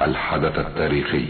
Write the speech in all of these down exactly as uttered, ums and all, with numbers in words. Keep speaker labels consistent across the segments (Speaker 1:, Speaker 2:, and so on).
Speaker 1: الحدث التاريخي.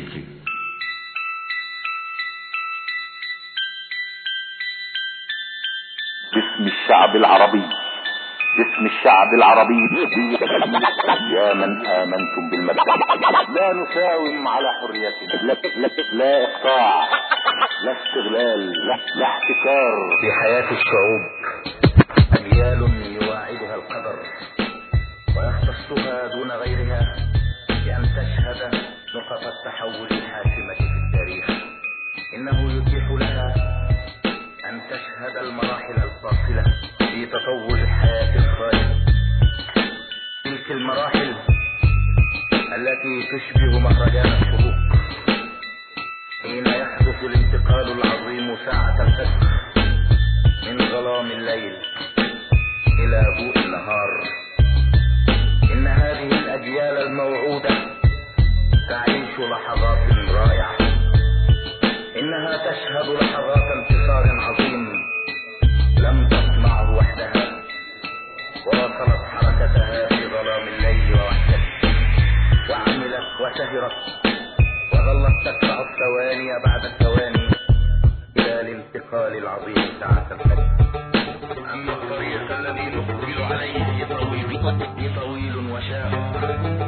Speaker 2: باسم الشعب العربي، باسم الشعب العربي، يا من آمنتم بالمبدأ، لا نساوم على حريتنا، لا, لا, لا إقطاع، لا استغلال، لا, لا احتكار.
Speaker 3: في حياة الشعوب أجيال يواعدها القدر ويختصها دون غيرها بأن تشهد نقط التحول الحاسمة في التاريخ. إنه يتيح لها أن تشهد المراحل الفاصلة في تطور الحياة الخالدة، تلك المراحل التي تشبه مهرجان الشروق حين يحدث الانتقال العظيم ساعة الفجر من ظلام الليل إلى ضوء النهار. إن هذه الأجيال الموعودة تعيش لحظات رائعة، إنها تشهد لحظات انتصار عظيم لم تصنعه وحدها، واصلت حركتها في ظلام الليل ووحدته، وعملت وسهرت وظلت تدفع الثواني بعد الثواني إلى الانتقال العظيم ساعة الفجر. أما الطريق الذي نقبل عليه طويل طويل وشاق.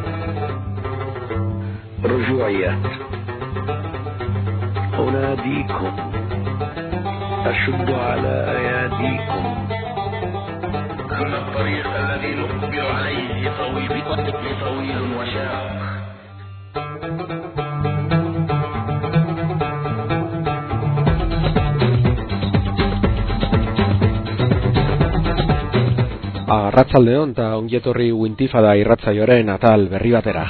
Speaker 4: رجوعيات. أناديكم، أشد على أياديكم.
Speaker 3: أما الطريق الذي نقبل عليه طويل طويل وشاق.
Speaker 5: Arratsaldeon eta ongietorri Wintifada irratsaioaren atal berri batera.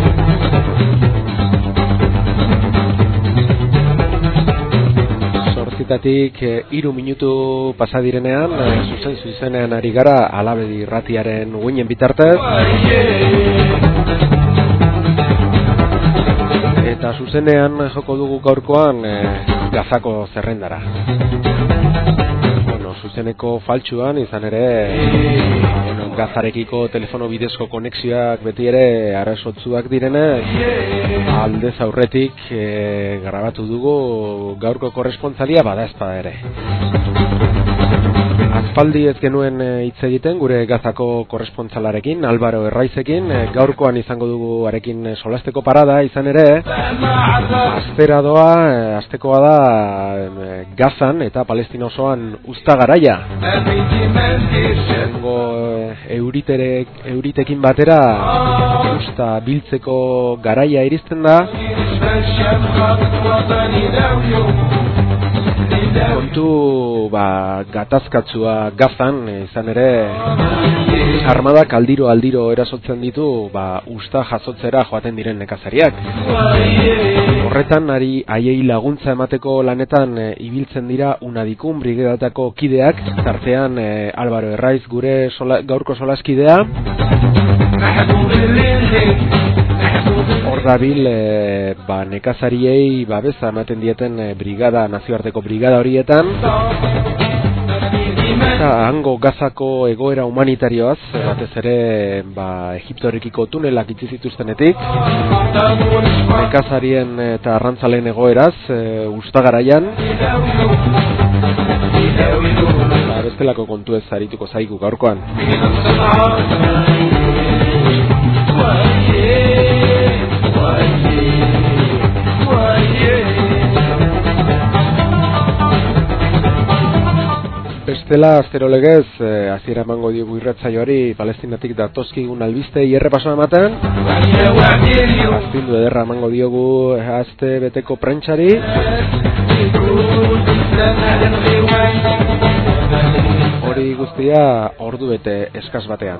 Speaker 5: Zortzitatik hiru minutu pasa direnean, zuzen zuzenean ari gara Alabedi irratiaren uinen bitartez. Eta zuzenean joko dugu gaurkoan Gazako zerrendara. Zuzeneko faltsuan izan ere bueno, Gazarekiko telefono bidezko konexioak beti ere arasotzuak direne, aldez aurretik e, grabatu dugu gaurko korresponssalia bada espada ere. Aspaldi ez genuen hitz egiten gure Gazako korrespontsalarekin, Albaro Erraizekin, gaurkoan izango dugu arekin solasteko parada izan ere, astera doa, astekoa da Gazan eta Palestina osoan uzta garaia. Zengo euriterek, euritekin batera usta biltzeko garaia iristen da. Kontu ba, gatazkatzua Gazan izan ere armadak aldiro aldiro erasotzen ditu ba, usta jasotzera joaten diren nekazariak. Horretan ari haiei laguntza emateko lanetan e, ibiltzen dira Unadikun brigedatako kideak, tartean e, Albaro Erraiz gure sola, gaurko solaskidea. Hor dabil e, ba, nekazariei babesa ematen dieten e, brigada, nazioarteko brigada horietan. Eta hango Gazako egoera humanitarioaz, batez ere ba, Egiptorekiko tunelak itzi zituztenetik, nekazarien eta arrantzaleen egoeraz, e, ustagaraian, ba, bestelako kontu ez arituko zaigu gaurkoan. Bestela, astero legez, eh, hasiera emango diogu irratsaioari Palestinatik datozkigun albistei errepaso ematen. Astindu ederra emango diogu aste beteko prentsari. Hori guztia ordu bete eskas batean.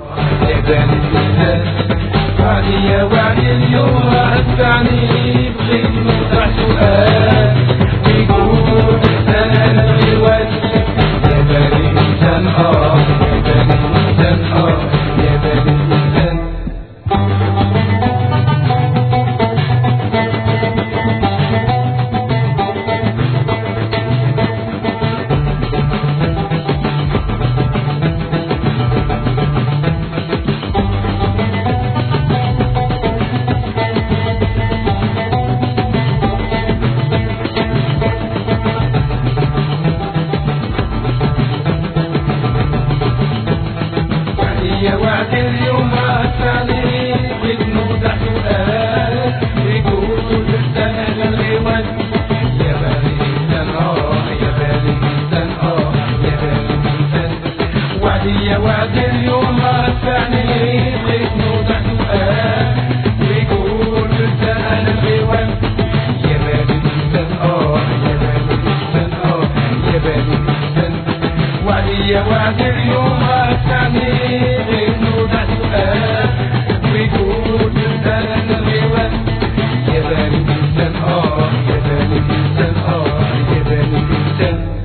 Speaker 1: وعد اليوم الثاني وبنوضح سؤال يقول السنة الغوان يا بالي جدا اه يا بالي جدا اه يا بالي جدا وعدي يا وعد اليوم الثاني وبنوضح سؤال يقول السنة الغوان يا بالي جدا اه يا بالي جدا اه يا بالي جدا وعدي يا وعد اليوم الثاني بنوضع سؤال ويقول بالسنة الغوان يا بالي جدا اه يا بالي جدا اه يا بالي جدا.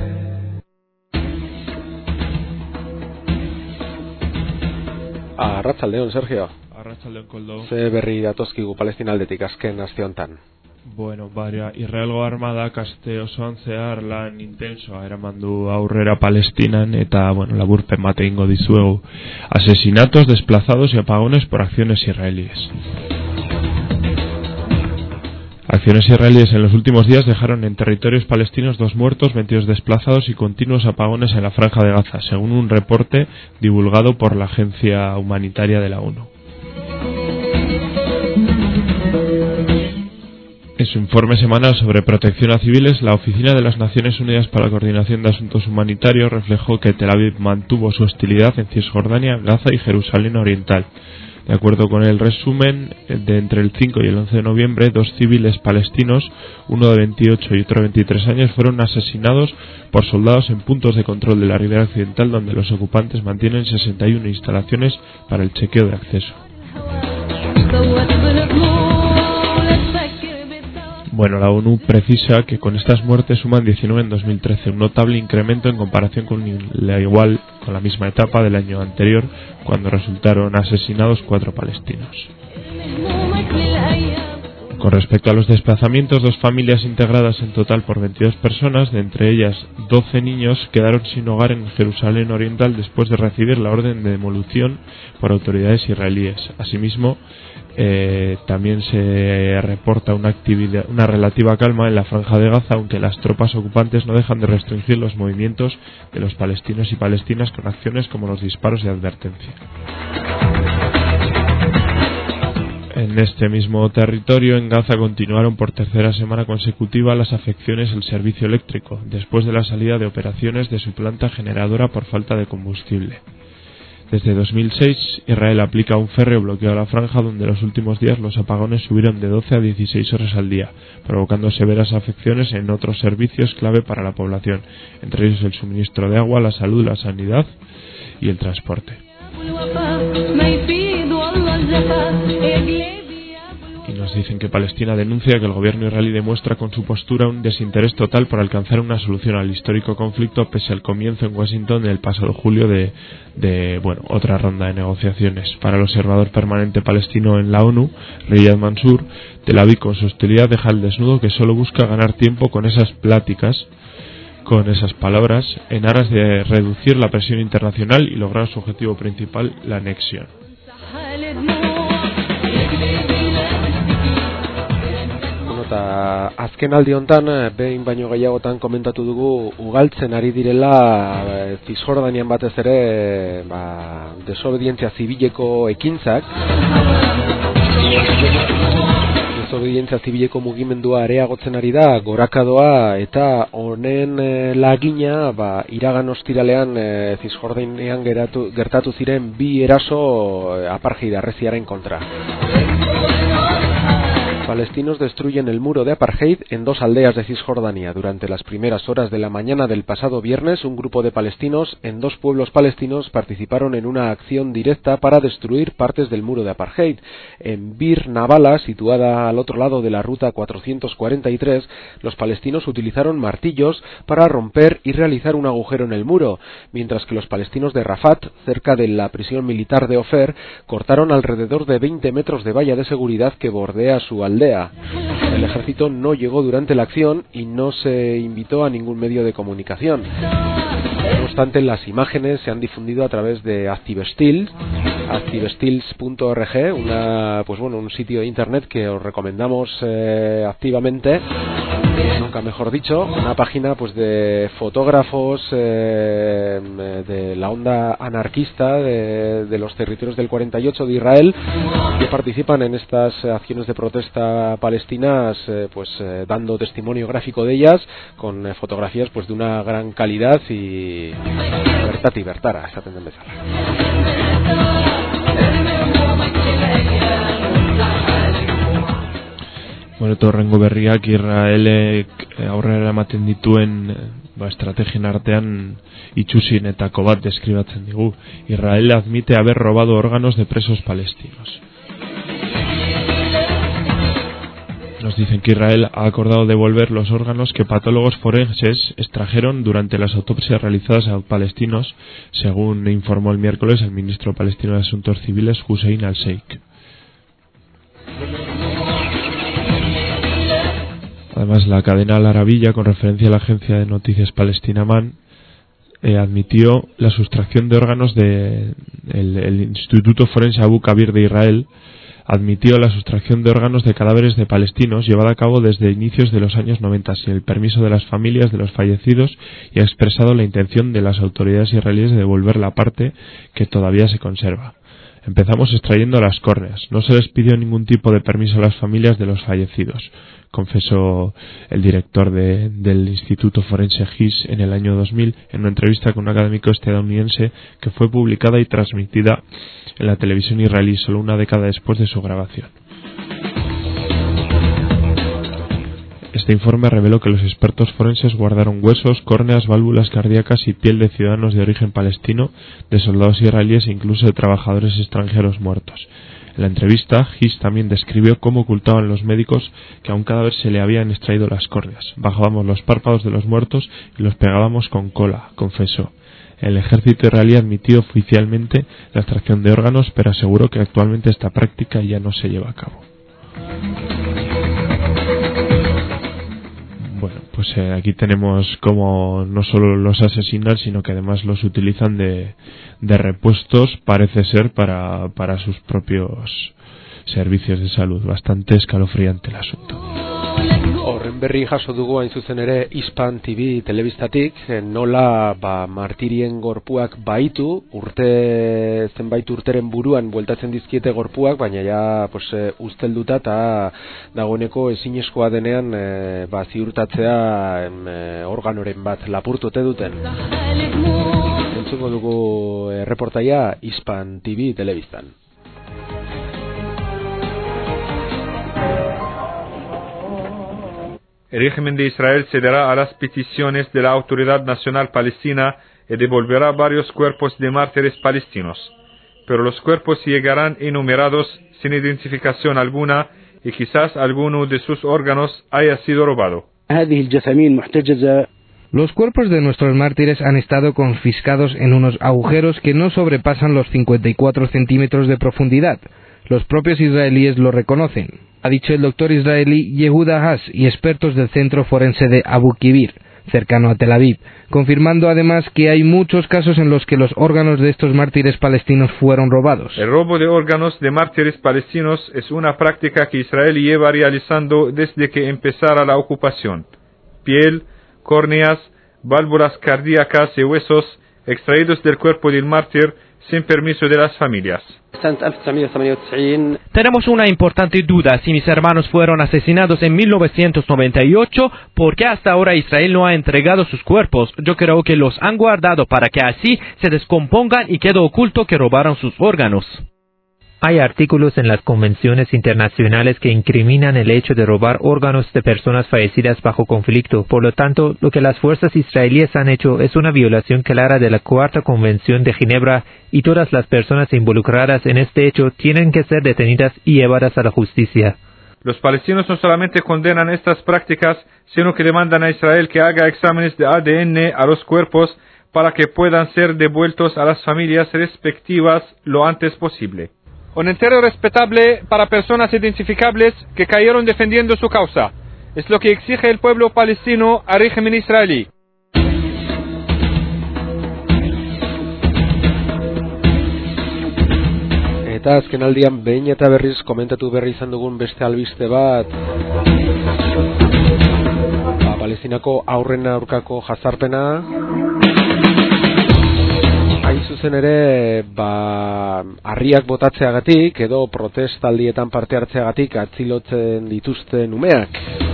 Speaker 5: Arratsaldeon, Sergio.
Speaker 6: Arratsaldeon, Koldo.
Speaker 5: Ze berri datozkigu Palestina aldetik azken aste honetan?
Speaker 6: Bueno, baria, Israelgo armadak aste osoan zehar lan intensoa eraman du aurrera Palestinan eta, bueno, laburpen bat egingo dizuegu. Asesinatos, desplazados y apagones por acciones israelíes. Acciones israelíes en los últimos días dejaron en territorios palestinos dos muertos, veintidós desplazados y continuos apagones en la Franja de Gaza, según un reporte divulgado por la Agencia Humanitaria de la ONU. En su informe semanal sobre protección a civiles, la Oficina de las Naciones Unidas para la Coordinación de Asuntos Humanitarios reflejó que Tel Aviv mantuvo su hostilidad en Cisjordania, Gaza y Jerusalén Oriental. De acuerdo con el resumen, de entre el cinco y el once de noviembre, dos civiles palestinos, uno de veintiocho y otro de veintitrés años, fueron asesinados por soldados en puntos de control de la ribera occidental, donde los ocupantes mantienen sesenta y una instalaciones para el chequeo de acceso. Bueno, la ONU precisa que con estas muertes suman diecinueve en dos mil trece, un notable incremento en comparación con la igual con la misma etapa del año anterior, cuando resultaron asesinados cuatro palestinos. Con respecto a los desplazamientos, dos familias integradas en total por veintidós personas, de entre ellas doce niños, quedaron sin hogar en Jerusalén Oriental después de recibir la orden de demolición por autoridades israelíes. Asimismo, Eh, también se reporta una actividad, una relativa calma en la Franja de Gaza, aunque las tropas ocupantes no dejan de restringir los movimientos de los palestinos y palestinas con acciones como los disparos de advertencia. En este mismo territorio, en Gaza, continuaron por tercera semana consecutiva las afecciones al servicio eléctrico, después de la salida de operaciones de su planta generadora por falta de combustible. Desde dos mil seis, Israel aplica un férreo bloqueo a la franja, donde los últimos días los apagones subieron de doce a dieciséis horas al día, provocando severas afecciones en otros servicios clave para la población, entre ellos el suministro de agua, la salud, la sanidad y el transporte. Y nos dicen que Palestina denuncia que el gobierno israelí demuestra con su postura un desinterés total por alcanzar una solución al histórico conflicto, pese al comienzo en Washington el pasado julio de, de bueno, otra ronda de negociaciones. Para el observador permanente palestino en la ONU, Riyad Mansour, Tel Aviv con su hostilidad deja al desnudo que solo busca ganar tiempo con esas pláticas, con esas palabras, en aras de reducir la presión internacional y lograr su objetivo principal, la anexión.
Speaker 5: Eta azken aldi hontan, behin baino gehiagotan komentatu dugu, ugaltzen ari direla e, Cisjordanian batez ere ba, desobedientzia zibileko ekintzak. Desobedientzia zibileko mugimendua areagotzen ari da, gorakadoa, eta honen e, lagina ba, iragan ostiralean e, Cisjordanian geratu, gertatu ziren bi eraso e, apartheid arreziaren kontra. Palestinos destruyen el muro de apartheid en dos aldeas de Cisjordania. Durante las primeras horas de la mañana del pasado viernes, un grupo de palestinos en dos pueblos palestinos participaron en una acción directa para destruir partes del muro de apartheid. En Bir Nabala, situada al otro lado de la ruta cuatrocientos cuarenta y tres, los palestinos utilizaron martillos para romper y realizar un agujero en el muro, mientras que los palestinos de Rafat, cerca de la prisión militar de Ofer, cortaron alrededor de veinte metros de valla de seguridad que bordea su aldea. El ejército no llegó durante la acción y no se invitó a ningún medio de comunicación. No obstante, las imágenes se han difundido a través de Activestils, activestils punto org, una, pues bueno, un sitio de internet que os recomendamos eh, activamente, nunca mejor dicho, una página pues de fotógrafos eh, de la onda anarquista de, de los territorios del cuarenta y ocho de Israel, que participan en estas acciones de protesta palestinas, eh, pues eh, dando testimonio gráfico de ellas, con eh, fotografías pues de una gran calidad y bertati bertara, esaten den bezala.
Speaker 6: Bueno, torrengo berriak Israelek aurrera ematen dituen ba, estrategien artean itxusienetako bat deskribatzen digu. Israel admite haber robado órganos de presos palestinos. Nos dicen que Israel ha acordado devolver los órganos que patólogos forenses extrajeron durante las autopsias realizadas a palestinos, según informó el miércoles el ministro palestino de Asuntos Civiles, Hussein al-Sheikh. Además, la cadena Al Arabilla, con referencia a la agencia de noticias palestina Man, eh, admitió la sustracción de órganos del de el Instituto Forense Abu Kabir de Israel, admitió la sustracción de órganos de cadáveres de palestinos llevada a cabo desde inicios de los años noventa sin el permiso de las familias de los fallecidos y ha expresado la intención de las autoridades israelíes de devolver la parte que todavía se conserva. Empezamos extrayendo las córneas. No se les pidió ningún tipo de permiso a las familias de los fallecidos, confesó el director de, del Instituto Forense G I S en el año dos mil en una entrevista con un académico estadounidense que fue publicada y transmitida en la televisión israelí solo una década después de su grabación. Este informe reveló que los expertos forenses guardaron huesos, córneas, válvulas cardíacas y piel de ciudadanos de origen palestino, de soldados israelíes e incluso de trabajadores extranjeros muertos. En la entrevista, Hiss también describió cómo ocultaban los médicos que a un cadáver se le habían extraído las córneas. Bajábamos los párpados de los muertos y los pegábamos con cola, confesó. El ejército israelí admitió oficialmente la extracción de órganos, pero aseguró que actualmente esta práctica ya no se lleva a cabo. Bueno, pues eh, aquí tenemos como no solo los asesinan, sino que además los utilizan de, de repuestos, parece ser, para, para sus propios servicios de salud. Bastante escalofriante el asunto.
Speaker 5: Horren berri jaso dugu hain zuzen ere Hispan T V telebistatik, nola ba, martirien gorpuak baitu, urte zenbait urteren buruan bueltatzen dizkiete gorpuak, baina ja pues, e, ustelduta eta dagoeneko ezinezkoa denean e, ba, ziurtatzea em, e, organoren bat lapurtu ote duten. Entzungo dugu e, reportaia Hispan T V telebistan.
Speaker 7: El régimen de Israel cederá a las peticiones de la Autoridad Nacional Palestina y devolverá varios cuerpos de mártires palestinos, pero los cuerpos llegarán enumerados sin identificación alguna y quizás alguno de sus órganos haya sido robado.
Speaker 8: Los cuerpos de nuestros mártires han estado confiscados en unos agujeros que no sobrepasan los cincuenta y cuatro centímetros de profundidad. Los propios israelíes lo reconocen, ha dicho el doctor israelí Yehuda Haas y expertos del Centro Forense de Abu Kibir, cercano a Tel Aviv, confirmando además que hay muchos casos en los que los órganos de estos mártires palestinos fueron robados.
Speaker 7: El robo de órganos de mártires palestinos es una práctica que Israel lleva realizando desde que empezara la ocupación. Piel, córneas, válvulas cardíacas y huesos extraídos del cuerpo del mártir sin permiso de las familias.
Speaker 9: Tenemos una importante duda si mis hermanos fueron asesinados en mil novecientos noventa y ocho, porque hasta ahora Israel no ha entregado sus cuerpos. Yo creo que los han guardado para que así se descompongan y quede oculto que robaron sus órganos.
Speaker 10: Hay artículos en las convenciones internacionales que incriminan el hecho de robar órganos de personas fallecidas bajo conflicto. Por lo tanto, lo que las fuerzas israelíes han hecho es una violación clara de la Cuarta Convención de Ginebra y todas las personas involucradas en este hecho tienen que ser detenidas y llevadas a la justicia.
Speaker 7: Los palestinos no solamente condenan estas prácticas, sino que demandan a Israel que haga exámenes de A D N a los cuerpos para que puedan ser devueltos a las familias respectivas lo antes posible.
Speaker 11: Un entero respetable para personas identificables que cayeron defendiendo su causa. Es lo que exige el pueblo palestino al régimen israelí.
Speaker 5: Eta azkenaldian behin eta berriz komentatu berri izan dugun beste albiste bat Palestinako aurren aurkako jazarpena. Hain zuzen ere, ba, harriak botatzeagatik edo protestaldietan parte hartzeagatik atzilotzen dituzten umeak.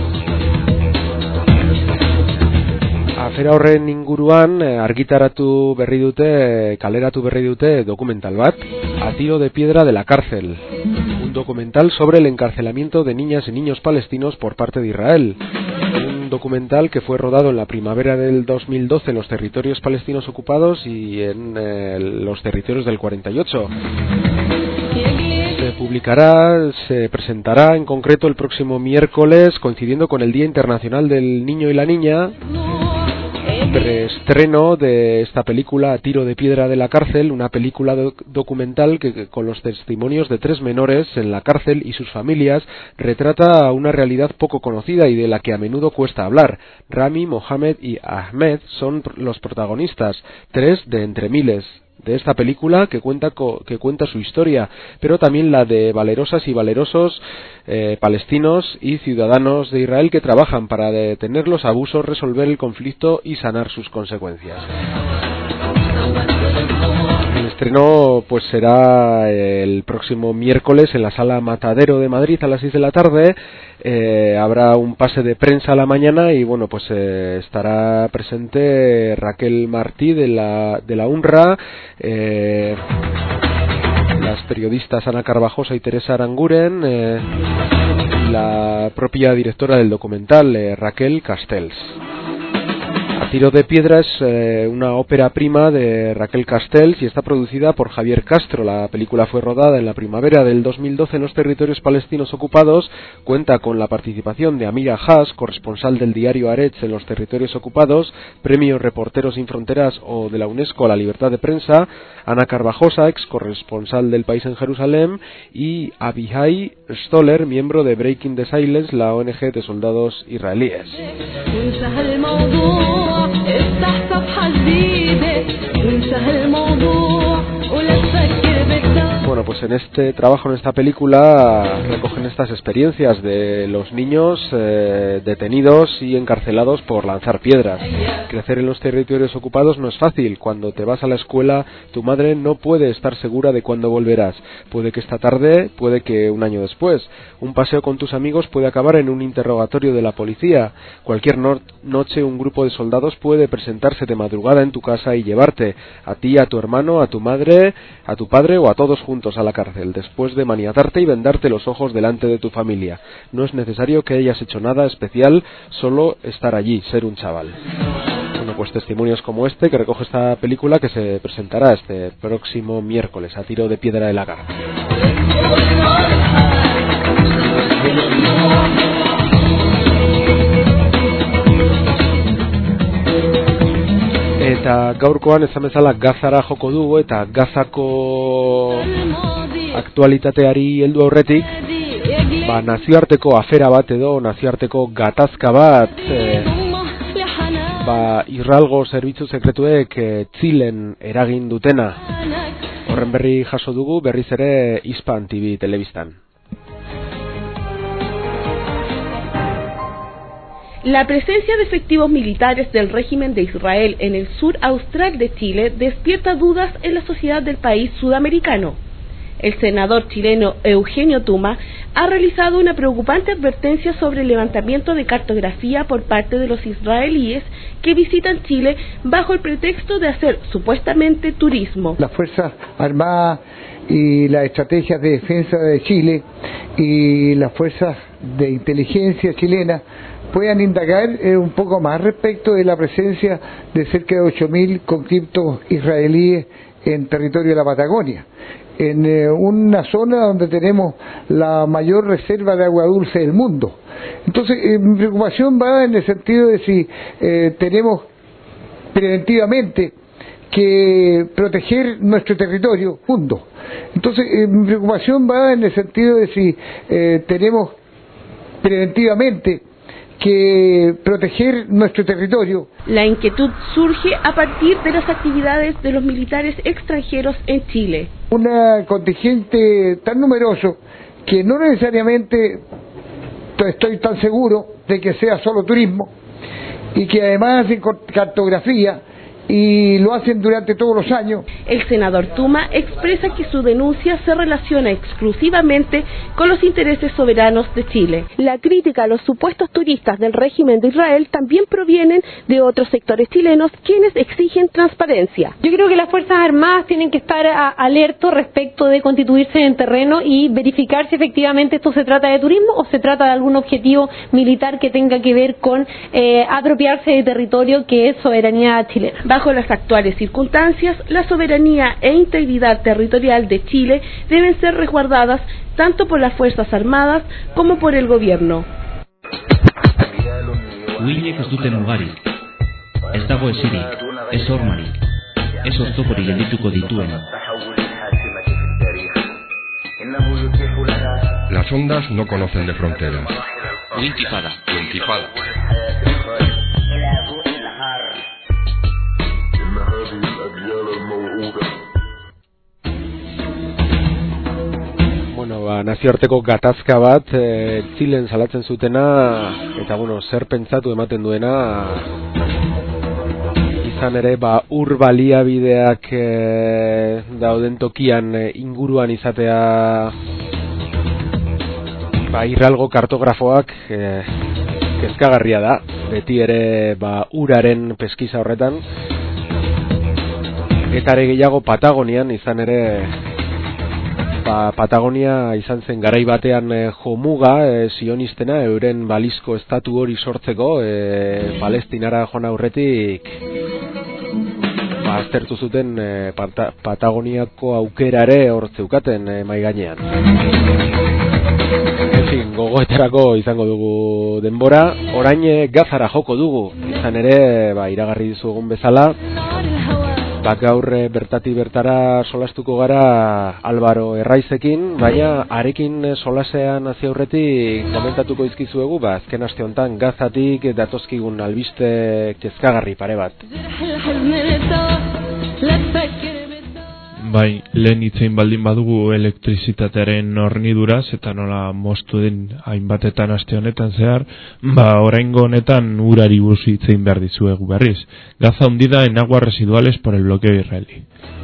Speaker 5: Afera horren inguruan argitaratu berri dute, kaleratu berri dute dokumental bat, A tiro de piedra de la cárcel, un documental sobre el encarcelamiento de niñas y niños palestinos por parte de Israel. Un documental que fue rodado en la primavera del dos mil doce en los territorios palestinos ocupados y en eh, los territorios del cuarenta y ocho. Se publicará, se presentará en concreto el próximo miércoles, coincidiendo con el Día Internacional del Niño y la Niña. Preestreno de esta película A tiro de piedra de la cárcel, una película doc documental que, que con los testimonios de tres menores en la cárcel y sus familias retrata una realidad poco conocida y de la que a menudo cuesta hablar. Rami, Mohamed y Ahmed son los protagonistas, tres de entre miles de esta película que cuenta co que cuenta su historia, pero también la de valerosas y valerosos eh, palestinos y ciudadanos de Israel que trabajan para detener los abusos, resolver el conflicto y sanar sus consecuencias. El estreno pues será el próximo miércoles en la Sala Matadero de Madrid a las seis de la tarde. Eh, habrá un pase de prensa a la mañana y bueno, pues eh, estará presente Raquel Martí de la de la UNRWA, eh, las periodistas Ana Carvajosa y Teresa Aranguren, eh, y la propia directora del documental, eh, Raquel Castells. A tiro de piedra es eh, una ópera prima de Raquel Castells y está producida por Javier Castro. La película fue rodada en la primavera del dos mil doce en los territorios palestinos ocupados. Cuenta con la participación de Amira Haas, corresponsal del diario Haaretz en los territorios ocupados, premio Reporteros Sin Fronteras o de la UNESCO a la libertad de prensa, Ana Carvajosa, ex corresponsal del País en Jerusalén, y Abihai Stoller, miembro de Breaking the Silence, la O N G de soldados israelíes. Bueno, pues en este trabajo, en esta película, recogen estas experiencias de los niños eh, detenidos y encarcelados por lanzar piedras. Crecer en los territorios ocupados no es fácil. Cuando te vas a la escuela, tu madre no puede estar segura de cuándo volverás. Puede que esta tarde, puede que un año después. Un paseo con tus amigos puede acabar en un interrogatorio de la policía. Cualquier no noche un grupo de soldados puede presentarse de madrugada en tu casa y llevarte a ti, a tu hermano, a tu madre, a tu padre o a todos juntos a la cárcel, después de maniatarte y vendarte los ojos delante de tu familia. No es necesario que hayas hecho nada especial, solo estar allí, ser un chaval. Bueno, pues testimonios como este que recoge esta película que se presentará este próximo miércoles, A tiro de piedra de la cárcel. Eta gaurkoan esan bezala Gazara joko dugu eta Gazako aktualitateari heldu aurretik, ba, nazioarteko afera bat edo nazioarteko gatazka bat eh, ba, Israelgo zerbitzu sekretuek eh, Txilen eragin dutena. Horren berri jaso dugu berriz ere Hispan T V telebistan.
Speaker 12: La presencia de efectivos militares del régimen de Israel en el sur austral de Chile despierta dudas en la sociedad del país sudamericano. El senador chileno Eugenio Tuma ha realizado una preocupante advertencia sobre el levantamiento de cartografía por parte de los israelíes que visitan Chile bajo el pretexto de hacer supuestamente turismo.
Speaker 13: Las Fuerzas Armadas y las estrategias de defensa de Chile y las fuerzas de inteligencia chilena puedan indagar eh, un poco más respecto de la presencia de cerca de ocho mil conscriptos israelíes en territorio de la Patagonia, en eh, una zona donde tenemos la mayor reserva de agua dulce del mundo. Entonces, eh, mi preocupación va en el sentido de si eh, tenemos preventivamente que proteger nuestro territorio mundo. Entonces, eh, mi preocupación va en el sentido de si eh, tenemos preventivamente que proteger nuestro territorio.
Speaker 12: La inquietud surge a partir de las actividades de los militares extranjeros en Chile.
Speaker 13: Un contingente tan numeroso que no necesariamente estoy tan seguro de que sea solo turismo y que además hacen cartografía y lo hacen durante todos los años.
Speaker 12: El senador Tuma expresa que su denuncia se relaciona exclusivamente con los intereses soberanos de Chile. La crítica a los supuestos turistas del régimen de Israel también provienen de otros sectores chilenos quienes exigen transparencia.
Speaker 14: Yo creo que las Fuerzas Armadas tienen que estar alertos respecto de constituirse en terreno y verificar si efectivamente esto se trata de turismo o se trata de algún objetivo militar que tenga que ver con eh, apropiarse de territorio que es soberanía chilena.
Speaker 12: Bajo las actuales circunstancias, la soberanía e integridad territorial de Chile deben ser resguardadas tanto por las Fuerzas Armadas como por el gobierno.
Speaker 15: Uinek ez dute mugarik, ez dago esirik, ez hormarik, ez oztoporik geldituko dituena.
Speaker 16: Las ondas no conocen de fronteras.
Speaker 15: Intifada.
Speaker 16: Intifada.
Speaker 5: Bueno, ba, nazioarteko gatazka bat e, Txilen salatzen zutena eta bueno, zer pentsatu ematen duena izan ere ba, ur baliabideak e, dauden tokian e, inguruan izatea ba, irralgo kartografoak e, kezkagarria da beti ere ba, uraren peskiza horretan eta ere gehiago Patagonian izan ere ba, Patagonia izan zen garai batean e, jomuga e, sionistena euren balizko estatu hori sortzeko e, Palestinara joan aurretik ba, aztertu zuten e, Pata, Patagoniako aukerare hor zeukaten e, mai gainean. En fin, gogoetarako izango dugu denbora, orain e, Gazara joko dugu, izan ere ba, iragarri dizugun bezala. Ba, gaur bertati bertara solastuko gara Álvaro Erraizekin, baina arekin solasean hasi aurretik komentatuko dizkizuegu, ba, azken aste honetan Gazatik datozkigun albiste kezkagarri pare bat.
Speaker 6: Bai, lehen itzein baldin badugu elektrizitatearen horniduraz eta nola moztu den hainbatetan aste honetan zehar, ba oraingo honetan urari buruz itzein behar dizuegu berriz. Gaza hundida en aguas residuales por el bloqueo israelí.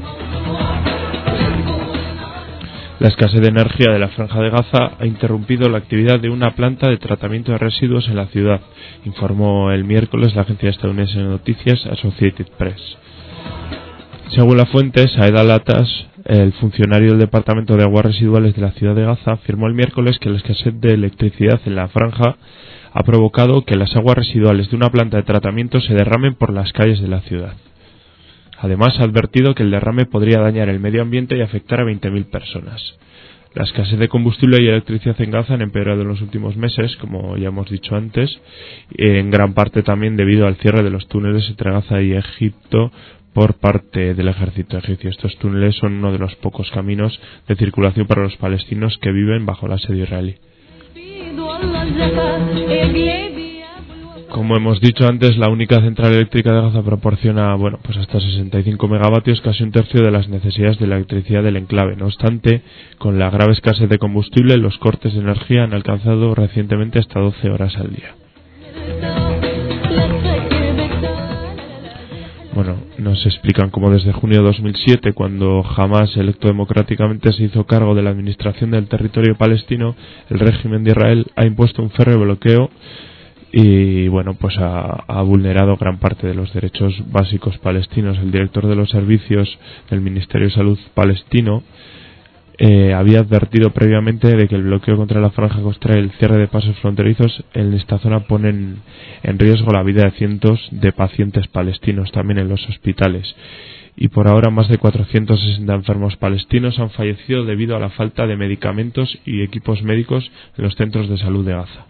Speaker 6: La escasez de energía de la franja de Gaza ha interrumpido la actividad de una planta de tratamiento de residuos en la ciudad, informó el miércoles la agencia estadounidense de noticias Associated Press. Según la fuente, Saed Al-Atas, el funcionario del Departamento de Aguas Residuales de la ciudad de Gaza, afirmó el miércoles que la escasez de electricidad en la franja ha provocado que las aguas residuales de una planta de tratamiento se derramen por las calles de la ciudad. Además, ha advertido que el derrame podría dañar el medio ambiente y afectar a veinte mil personas. La escasez de combustible y electricidad en Gaza han empeorado en los últimos meses, como ya hemos dicho antes, en gran parte también debido al cierre de los túneles entre Gaza y Egipto por parte del ejército egipcio. Estos túneles son uno de los pocos caminos de circulación para los palestinos que viven bajo el asedio israelí. Como hemos dicho antes, la única central eléctrica de Gaza proporciona, bueno, pues hasta sesenta y cinco megavatios, casi un tercio de las necesidades de electricidad del enclave. No obstante, con la grave escasez de combustible, los cortes de energía han alcanzado recientemente hasta doce horas al día. Bueno, nos explican cómo desde junio de dos mil siete, cuando Hamás electo democráticamente se hizo cargo de la administración del territorio palestino, el régimen de Israel ha impuesto un férreo bloqueo y, bueno, pues ha, ha vulnerado gran parte de los derechos básicos palestinos. El director de los servicios del Ministerio de Salud palestino Eh, había advertido previamente de que el bloqueo contra la franja costera y el cierre de pasos fronterizos en esta zona ponen en riesgo la vida de cientos de pacientes palestinos, también en los hospitales. Y por ahora más de cuatrocientos sesenta enfermos palestinos han fallecido debido a la falta de medicamentos y equipos médicos en los centros de salud de Gaza.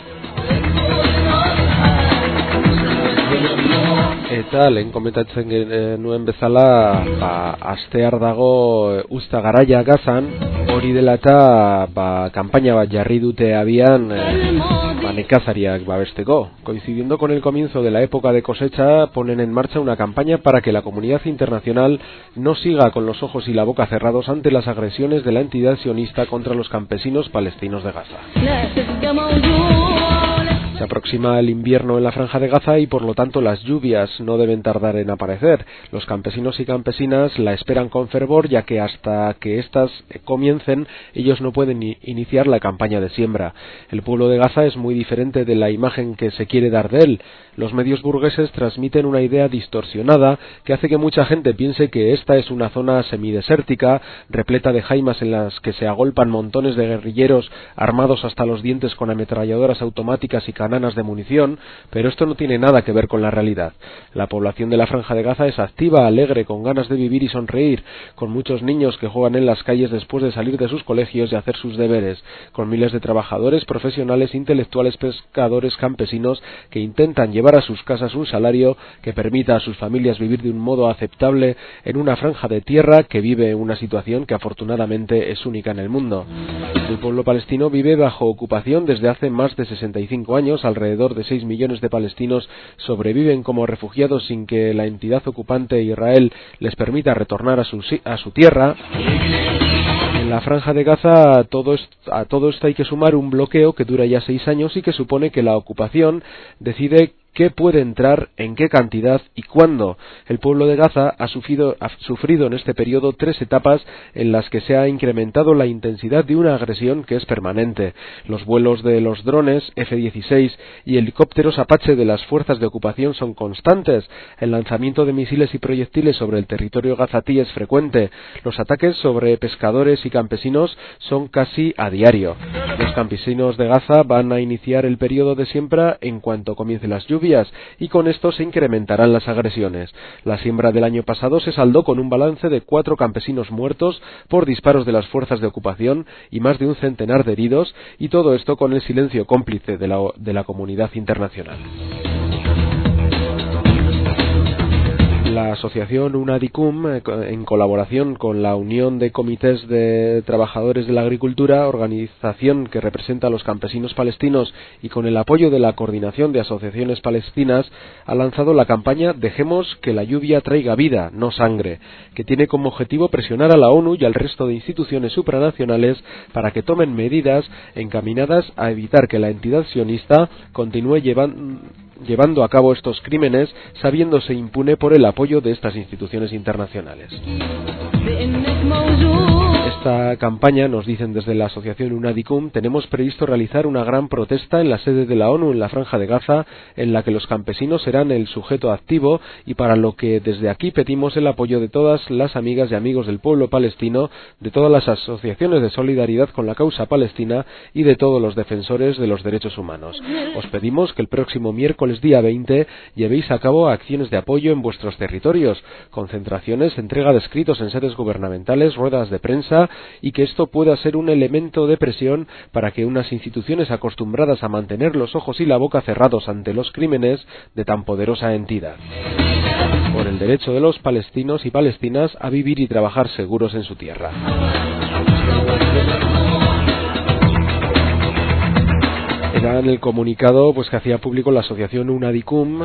Speaker 5: Eta lehen komentatzen nuen bezala, ba, astear dago usta garaia Gazan, hori dela eta ba, kanpaina bat jarri dute abian eh, ba, nekazariak babesteko. Coincidiendo con el comienzo de la época de cosecha, ponen en marcha una campaña para que la comunidad internacional no siga con los ojos y la boca cerrados ante las agresiones de la entidad sionista contra los campesinos palestinos de Gaza. Se aproxima el invierno en la Franja de Gaza y por lo tanto las lluvias no deben tardar en aparecer. Los campesinos y campesinas la esperan con fervor, ya que hasta que éstas comiencen ellos no pueden iniciar la campaña de siembra. El pueblo de Gaza es muy diferente de la imagen que se quiere dar de él. Los medios burgueses transmiten una idea distorsionada que hace que mucha gente piense que esta es una zona semidesértica, repleta de jaimas en las que se agolpan montones de guerrilleros armados hasta los dientes con ametralladoras automáticas y cananas de munición, pero esto no tiene nada que ver con la realidad. La población de la Franja de Gaza es activa, alegre, con ganas de vivir y sonreír, con muchos niños que juegan en las calles después de salir de sus colegios y hacer sus deberes, con miles de trabajadores, profesionales, intelectuales, pescadores, campesinos que intentan llevar llevar a sus casas un salario que permita a sus familias vivir de un modo aceptable en una franja de tierra que vive una situación que afortunadamente es única en el mundo. El pueblo palestino vive bajo ocupación desde hace más de sesenta y cinco años. Alrededor de seis millones de palestinos sobreviven como refugiados sin que la entidad ocupante Israel les permita retornar a su, a su tierra. En la Franja de Gaza a todo, esto, a todo esto hay que sumar un bloqueo que dura ya seis años y que supone que la ocupación decide qué puede entrar, en qué cantidad y cuándo. El pueblo de Gaza ha sufrido, ha sufrido en este periodo tres etapas en las que se ha incrementado la intensidad de una agresión que es permanente. Los vuelos de los drones F dieciséis y helicópteros Apache de las fuerzas de ocupación son constantes. El lanzamiento de misiles y proyectiles sobre el territorio gazatí es frecuente. Los ataques sobre pescadores y campesinos son casi a diario. Los campesinos de Gaza van a iniciar el periodo de siembra en cuanto comiencen las lluvias, y con esto se incrementarán las agresiones. La siembra del año pasado se saldó con un balance de cuatro campesinos muertos por disparos de las fuerzas de ocupación y más de un centenar de heridos, y todo esto con el silencio cómplice de la, de la comunidad internacional. La asociación UNADICUM, en colaboración con la Unión de Comités de Trabajadores de la Agricultura, organización que representa a los campesinos palestinos, y con el apoyo de la Coordinación de Asociaciones Palestinas, ha lanzado la campaña Dejemos que la lluvia traiga vida, no sangre, que tiene como objetivo presionar a la ONU y al resto de instituciones supranacionales para que tomen medidas encaminadas a evitar que la entidad sionista continúe llevando llevando a cabo estos crímenes, sabiéndose impune por el apoyo de estas instituciones internacionales. Esta campaña, nos dicen desde la asociación UNADICUM, tenemos previsto realizar una gran protesta en la sede de la ONU en la Franja de Gaza, en la que los campesinos serán el sujeto activo, y para lo que desde aquí pedimos el apoyo de todas las amigas y amigos del pueblo palestino, de todas las asociaciones de solidaridad con la causa palestina y de todos los defensores de los derechos humanos. Os pedimos que el próximo miércoles día veinte llevéis a cabo acciones de apoyo en vuestros territorios, concentraciones, entrega de escritos en sedes gubernamentales, ruedas de prensa, y que esto pueda ser un elemento de presión para que unas instituciones acostumbradas a mantener los ojos y la boca cerrados ante los crímenes de tan poderosa entidad, por el derecho de los palestinos y palestinas a vivir y trabajar seguros en su tierra. Era en el comunicado pues que hacía público la asociación UNADICUM,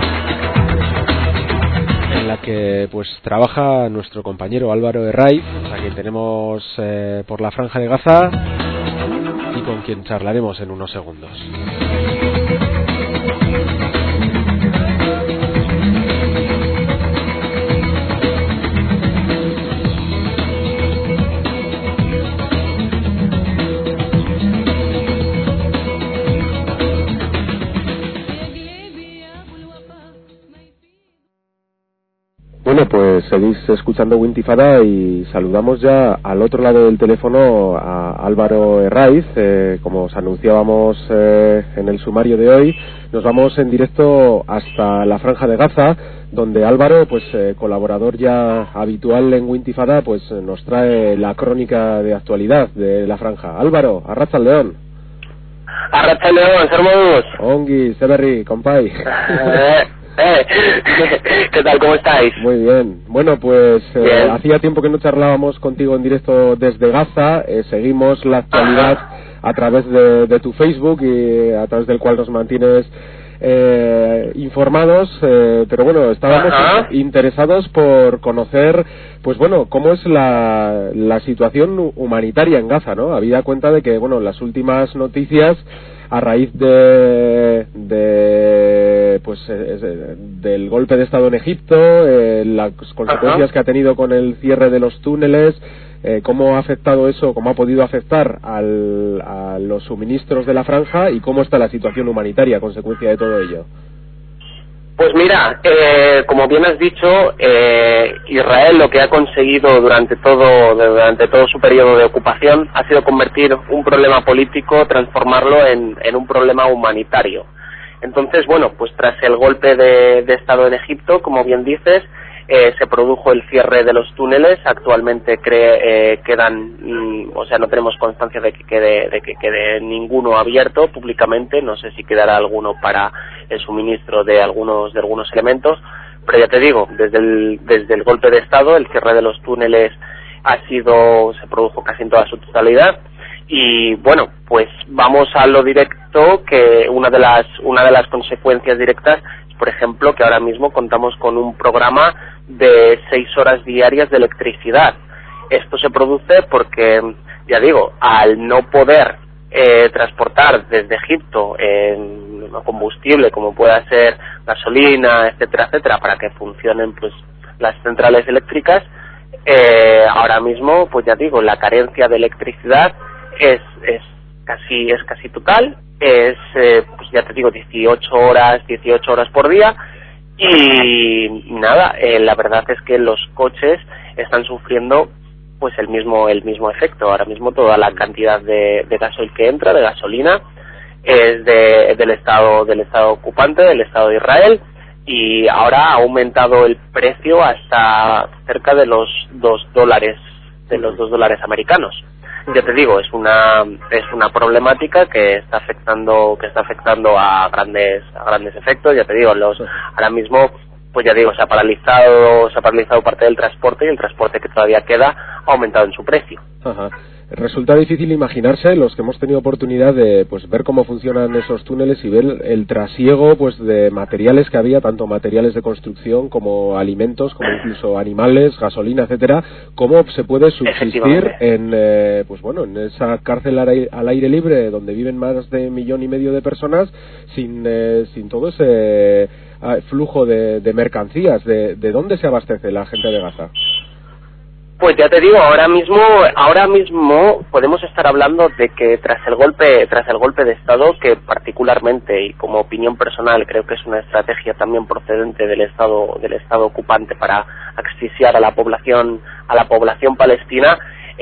Speaker 5: en la que pues trabaja nuestro compañero Álvaro Herraiz, a quien tenemos eh, por la Franja de Gaza y con quien charlaremos en unos segundos. Bueno, pues seguís escuchando Wintifada y saludamos ya al otro lado del teléfono a Álvaro Herraiz. Eh, como os anunciábamos eh, en el sumario de hoy, nos vamos en directo hasta la Franja de Gaza, donde Álvaro, pues eh, colaborador ya habitual en Wintifada, pues eh, nos trae la crónica de actualidad de la Franja. Álvaro, Arratsaldeon.
Speaker 17: Arratsaldeon, hermanos.
Speaker 5: Ongi, Seberri, compay.
Speaker 17: Eh. Eh, ¿Qué tal? ¿Cómo estáis?
Speaker 5: Muy bien. Bueno, pues eh, hacía tiempo que no charlábamos contigo en directo desde Gaza. Eh, seguimos la actualidad a través de, de tu Facebook, y a través del cual nos mantienes eh, informados. Eh, pero bueno, estábamos Ajá. interesados por conocer, pues bueno, cómo es la, la situación humanitaria en Gaza, ¿no? Habida cuenta de que, bueno, las últimas noticias a raíz de, de pues eh, del golpe de Estado en Egipto, eh, las consecuencias Ajá. que ha tenido con el cierre de los túneles, eh, cómo ha afectado eso, cómo ha podido afectar al, a los suministros de la franja y cómo está la situación humanitaria a consecuencia de todo ello.
Speaker 17: Pues mira, eh, como bien has dicho, eh, Israel lo que ha conseguido durante todo durante todo su periodo de ocupación ha sido convertir un problema político, transformarlo en, en un problema humanitario. Entonces, bueno, pues tras el golpe de, de Estado en Egipto, como bien dices, eh, se produjo el cierre de los túneles. Actualmente cree, eh, quedan, mm, o sea, no tenemos constancia de que quede, de que quede ninguno abierto públicamente. No sé si quedará alguno para el suministro de algunos de algunos elementos, pero ya te digo, desde el desde el golpe de Estado, el cierre de los túneles ha sido se produjo casi en toda su totalidad. Y bueno, pues vamos a lo directo, que una de las una de las consecuencias directas es, por ejemplo, que ahora mismo contamos con un programa de seis horas diarias de electricidad. Esto se produce porque, ya digo, al no poder eh, transportar desde Egipto en combustible como pueda ser gasolina, etcétera, etcétera, para que funcionen pues las centrales eléctricas, eh, ahora mismo, pues ya digo, la carencia de electricidad es es casi es casi total. Es eh, pues ya te digo, dieciocho horas por día. Y nada, eh, la verdad es que los coches están sufriendo pues el mismo el mismo efecto. Ahora mismo toda la cantidad de, de gasoil que entra, de gasolina, es de, del estado del estado ocupante, del Estado de Israel, y ahora ha aumentado el precio hasta cerca de los dos dólares de los dos dólares americanos. Ya te digo, es una es una problemática que está afectando que está afectando a grandes a grandes efectos. Ya te digo, los ahora mismo, pues ya digo, se ha paralizado se ha paralizado parte del transporte, y el transporte que todavía queda ha aumentado en su precio.
Speaker 5: Ajá. Resulta difícil imaginarse, los que hemos tenido oportunidad de pues ver cómo funcionan esos túneles y ver el trasiego pues de materiales que había, tanto materiales de construcción como alimentos, como incluso animales, gasolina, etcétera, cómo se puede subsistir en eh, pues bueno, en esa cárcel al aire libre donde viven más de un millón y medio de personas sin eh, sin todo ese eh, flujo de, de mercancías. De, ¿De dónde se abastece la gente de Gaza?
Speaker 17: Pues ya te digo, ahora mismo, ahora mismo podemos estar hablando de que tras el golpe, tras el golpe de Estado, que particularmente y como opinión personal creo que es una estrategia también procedente del Estado, del Estado ocupante para asfixiar a la población, a la población palestina.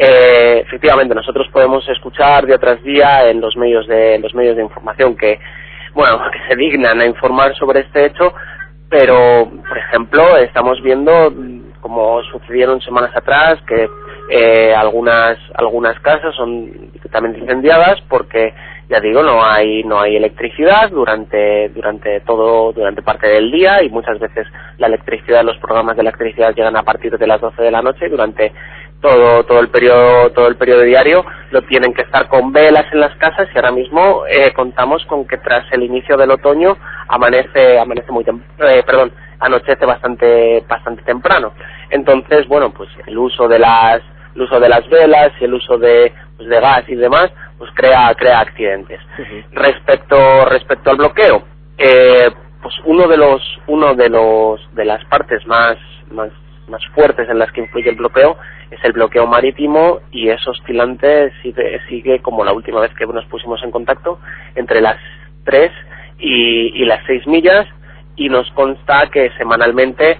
Speaker 17: Eh, efectivamente, nosotros podemos escuchar día tras día en los medios de, en los medios de información que, bueno, que se dignan a informar sobre este hecho, pero, por ejemplo, estamos viendo, como sucedieron semanas atrás, que eh, algunas algunas casas son totalmente incendiadas porque, ya digo, no hay no hay electricidad durante durante todo durante parte del día, y muchas veces la electricidad, los programas de electricidad llegan a partir de las doce de la noche, y durante todo todo el periodo todo el periodo diario lo tienen que estar con velas en las casas. Y ahora mismo eh, contamos con que tras el inicio del otoño amanece amanece muy tem- eh, perdón anochece bastante bastante temprano. Entonces, bueno, pues el uso de las el uso de las velas y el uso de pues, de gas y demás pues crea crea accidentes. Uh-huh. Respecto respecto al bloqueo, eh, pues uno de los uno de los de las partes más más más fuertes en las que influye el bloqueo es el bloqueo marítimo, y es oscilante, sigue, sigue como la última vez que nos pusimos en contacto, entre las tres y, y las seis millas, y nos consta que semanalmente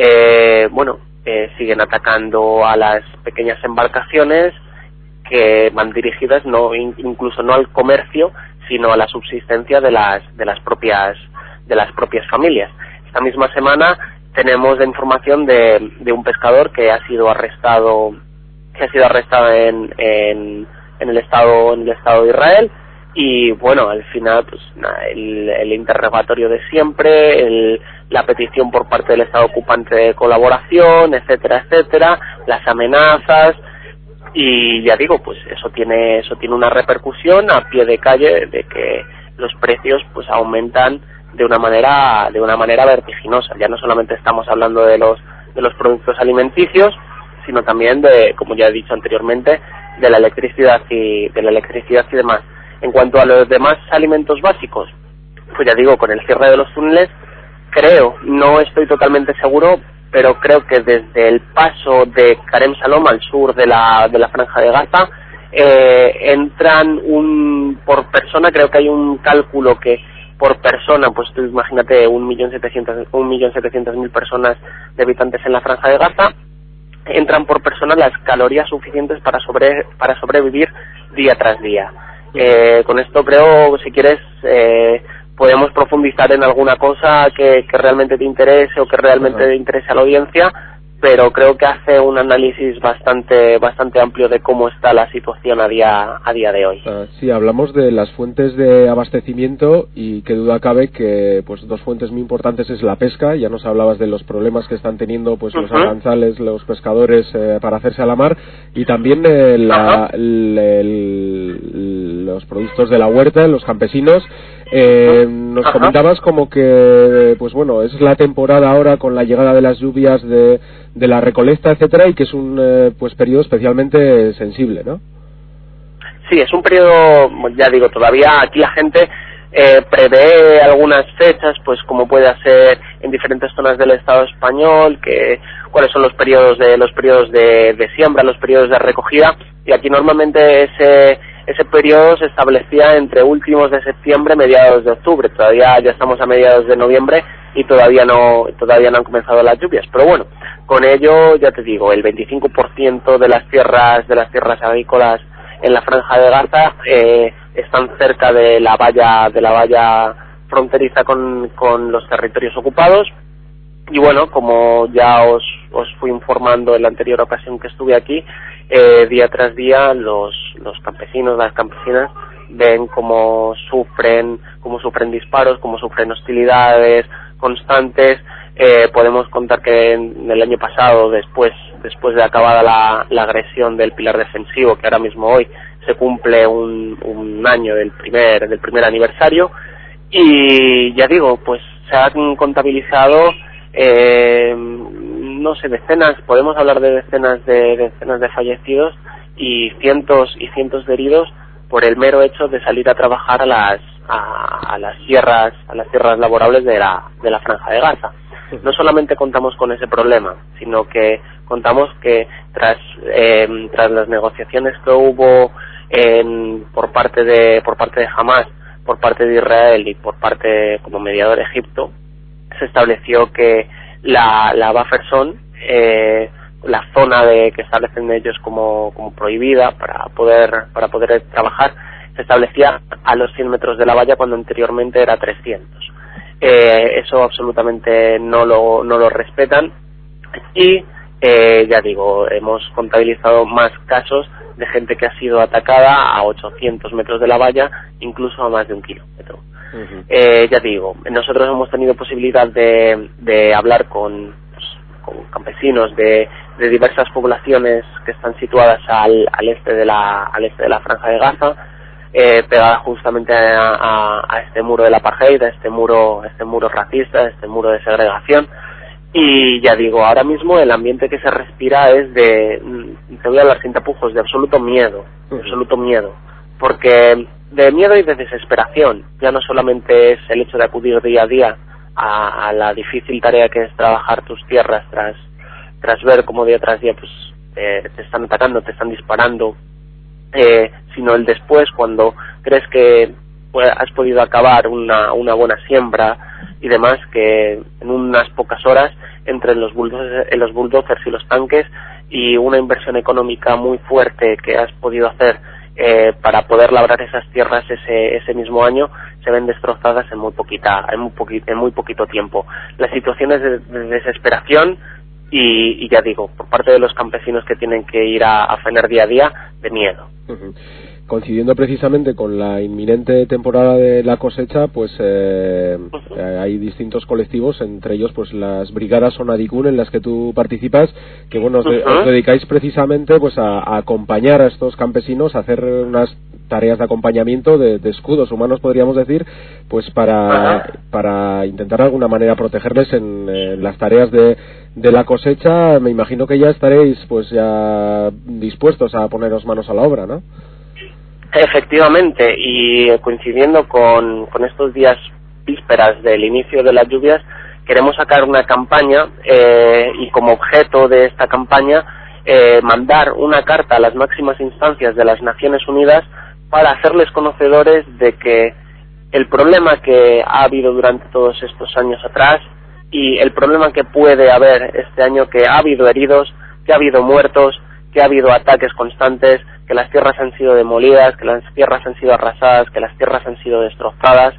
Speaker 17: eh, bueno eh, siguen atacando a las pequeñas embarcaciones que van dirigidas no incluso no al comercio, sino a la subsistencia de las de las propias de las propias familias. Esta misma semana tenemos la información de, de un pescador que ha sido arrestado que ha sido arrestado en, en, en el estado en el estado de Israel. Y bueno, al final pues nada, el, el interrogatorio de siempre, el, la petición por parte del Estado ocupante de colaboración, etcétera, etcétera, las amenazas, y ya digo, pues eso tiene eso tiene una repercusión a pie de calle de que los precios pues aumentan de una manera de una manera vertiginosa. Ya no solamente estamos hablando de los de los productos alimenticios, sino también de, como ya he dicho anteriormente, de la electricidad y de la electricidad y demás. En cuanto a los demás alimentos básicos, pues ya digo, con el cierre de los túneles, creo, no estoy totalmente seguro, pero creo que desde el paso de Karem Shalom al sur de la, de la Franja de Gaza, eh, entran un, por persona, creo que hay un cálculo que por persona, pues tú imagínate un millón setecientos un millón setecientos mil personas de habitantes en la Franja de Gaza, entran por persona las calorías suficientes para sobre, para sobrevivir día tras día. Eh, con esto creo, si quieres, eh, podemos profundizar en alguna cosa que, que realmente te interese o que realmente le interese a la audiencia, pero creo que hace un análisis bastante bastante amplio de cómo está la situación a día a día de hoy.
Speaker 5: Ah, sí, hablamos de las fuentes de abastecimiento y qué duda cabe que pues dos fuentes muy importantes es la pesca. Ya nos hablabas de los problemas que están teniendo pues los uh-huh. arranzales, los pescadores eh, para hacerse a la mar, y también eh, la, uh-huh. el, el, los productos de la huerta, los campesinos. Eh, nos Ajá. comentabas como que pues bueno, es la temporada ahora con la llegada de las lluvias de, de la recolecta, etcétera, y que es un eh, pues periodo especialmente sensible, ¿no?
Speaker 17: Sí, es un periodo, ya digo, todavía aquí la gente eh, prevé algunas fechas, pues como puede ser en diferentes zonas del Estado español, que cuáles son los periodos de los periodos de, de siembra, los periodos de recogida, y aquí normalmente ese Ese periodo se establecía entre últimos de septiembre, mediados de octubre. Todavía ya estamos a mediados de noviembre y todavía no todavía no han comenzado las lluvias. Pero bueno, con ello ya te digo, el veinticinco por ciento de las tierras de las tierras agrícolas en la Franja de Gaza eh, están cerca de la valla de la valla fronteriza con, con los territorios ocupados. Y bueno, como ya os, os fui informando en la anterior ocasión que estuve aquí, eh, día tras día los, los campesinos, las campesinas, ven cómo sufren, cómo sufren disparos, cómo sufren hostilidades constantes. Eh, podemos contar que en el año pasado, después, después de acabada la, la agresión del pilar defensivo, que ahora mismo hoy se cumple un, un año del primer, del primer aniversario, y ya digo, pues se han contabilizado Eh, no sé, decenas, podemos hablar de decenas de, de decenas de fallecidos y cientos y cientos de heridos por el mero hecho de salir a trabajar a las a, a las tierras a las tierras laborables de la de la Franja de Gaza. No solamente contamos con ese problema, sino que contamos que tras eh, tras las negociaciones que hubo en, por parte de por parte de Hamas, por parte de Israel y por parte como mediador de Egipto, se estableció que la, la buffer zone, eh, la zona de que establecen ellos como, como prohibida para poder para poder trabajar, se establecía a los cien metros de la valla cuando anteriormente era trescientos. Eh, eso absolutamente no lo no lo respetan y eh, ya digo, hemos contabilizado más casos de gente que ha sido atacada a ochocientos metros de la valla, incluso a más de un kilómetro. Uh-huh. Eh, ya digo, nosotros hemos tenido posibilidad de, de hablar con, pues, con campesinos de, de diversas poblaciones que están situadas al, al este de la al este de la Franja de Gaza, eh, pegada justamente a, a, a este muro del apartheid, a este muro, a este muro racista, a este muro de segregación. Y ya digo, ahora mismo el ambiente que se respira es de, te voy a hablar sin tapujos, de absoluto miedo, de absoluto miedo, porque de miedo y de desesperación. Ya no solamente es el hecho de acudir día a día a, a la difícil tarea que es trabajar tus tierras tras tras ver cómo día tras día pues eh, te están atacando, te están disparando, eh, sino el después, cuando crees que pues, has podido acabar una, una buena siembra y demás, que en unas pocas horas entre los bulldozers, los bulldozers y los tanques y una inversión económica muy fuerte que has podido hacer Eh, para poder labrar esas tierras ese ese mismo año, se ven destrozadas en muy poquita en muy poquito, en muy poquito tiempo. La situación es de, de desesperación y, y ya digo, por parte de los campesinos que tienen que ir a, a faenar día a día, de miedo.
Speaker 5: Uh-huh. Coincidiendo precisamente con la inminente temporada de la cosecha, pues eh, uh-huh. hay distintos colectivos, entre ellos pues las brigadas Sonadicún en las que tú participas, que bueno, os, de, uh-huh. os dedicáis precisamente pues a, a acompañar a estos campesinos, a hacer unas tareas de acompañamiento, de, de escudos humanos podríamos decir, pues para uh-huh. para intentar de alguna manera protegerles en, en las tareas de, de la cosecha. Me imagino que ya estaréis pues ya dispuestos a poneros manos a la obra, ¿no?
Speaker 17: Efectivamente, y coincidiendo con, con estos días vísperas del inicio de las lluvias, queremos sacar una campaña eh, y como objeto de esta campaña eh, mandar una carta a las máximas instancias de las Naciones Unidas para hacerles conocedores de que el problema que ha habido durante todos estos años atrás y el problema que puede haber este año, que ha habido heridos, que ha habido muertos, que ha habido ataques constantes, que las tierras han sido demolidas, que las tierras han sido arrasadas, que las tierras han sido destrozadas,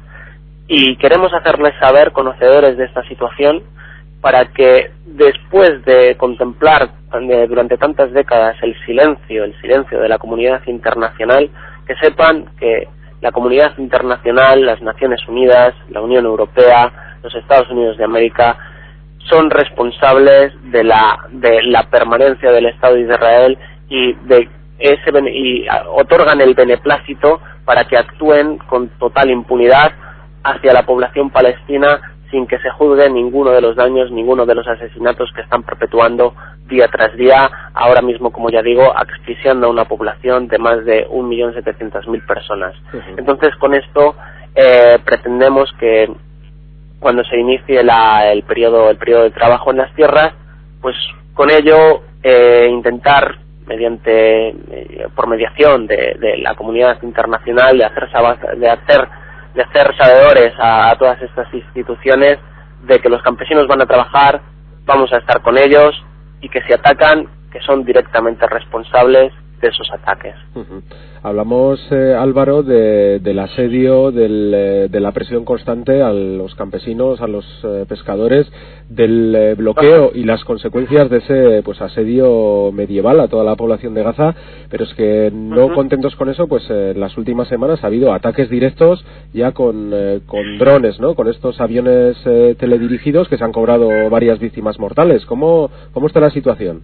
Speaker 17: y queremos hacerles saber, conocedores de esta situación, para que después de contemplar de, durante tantas décadas el silencio, el silencio de la comunidad internacional, que sepan que la comunidad internacional, las Naciones Unidas, la Unión Europea, los Estados Unidos de América, son responsables de la de la permanencia del Estado de Israel y de ese y otorgan el beneplácito para que actúen con total impunidad hacia la población palestina sin que se juzgue ninguno de los daños, ninguno de los asesinatos que están perpetuando día tras día, ahora mismo, como ya digo, asfixiando a una población de más de un millón setecientas mil personas. Uh-huh. Entonces, con esto eh, pretendemos que cuando se inicie la, el periodo el periodo de trabajo en las tierras, pues con ello eh, intentar mediante eh, por mediación de, de la comunidad internacional de hacer de hacer de hacer sabedores a, a todas estas instituciones de que los campesinos van a trabajar, vamos a estar con ellos y que si atacan, que son directamente responsables de esos ataques.
Speaker 5: Uh-huh. Hablamos, eh, Álvaro, de, del asedio, del, eh, de la presión constante a los campesinos, a los eh, pescadores, del eh, bloqueo y las consecuencias de ese pues asedio medieval a toda la población de Gaza, pero es que no uh-huh. contentos con eso, pues eh, en las últimas semanas ha habido ataques directos ya con, eh, con drones, ¿no? Con estos aviones eh, teledirigidos que se han cobrado varias víctimas mortales. ¿Cómo, cómo está la situación?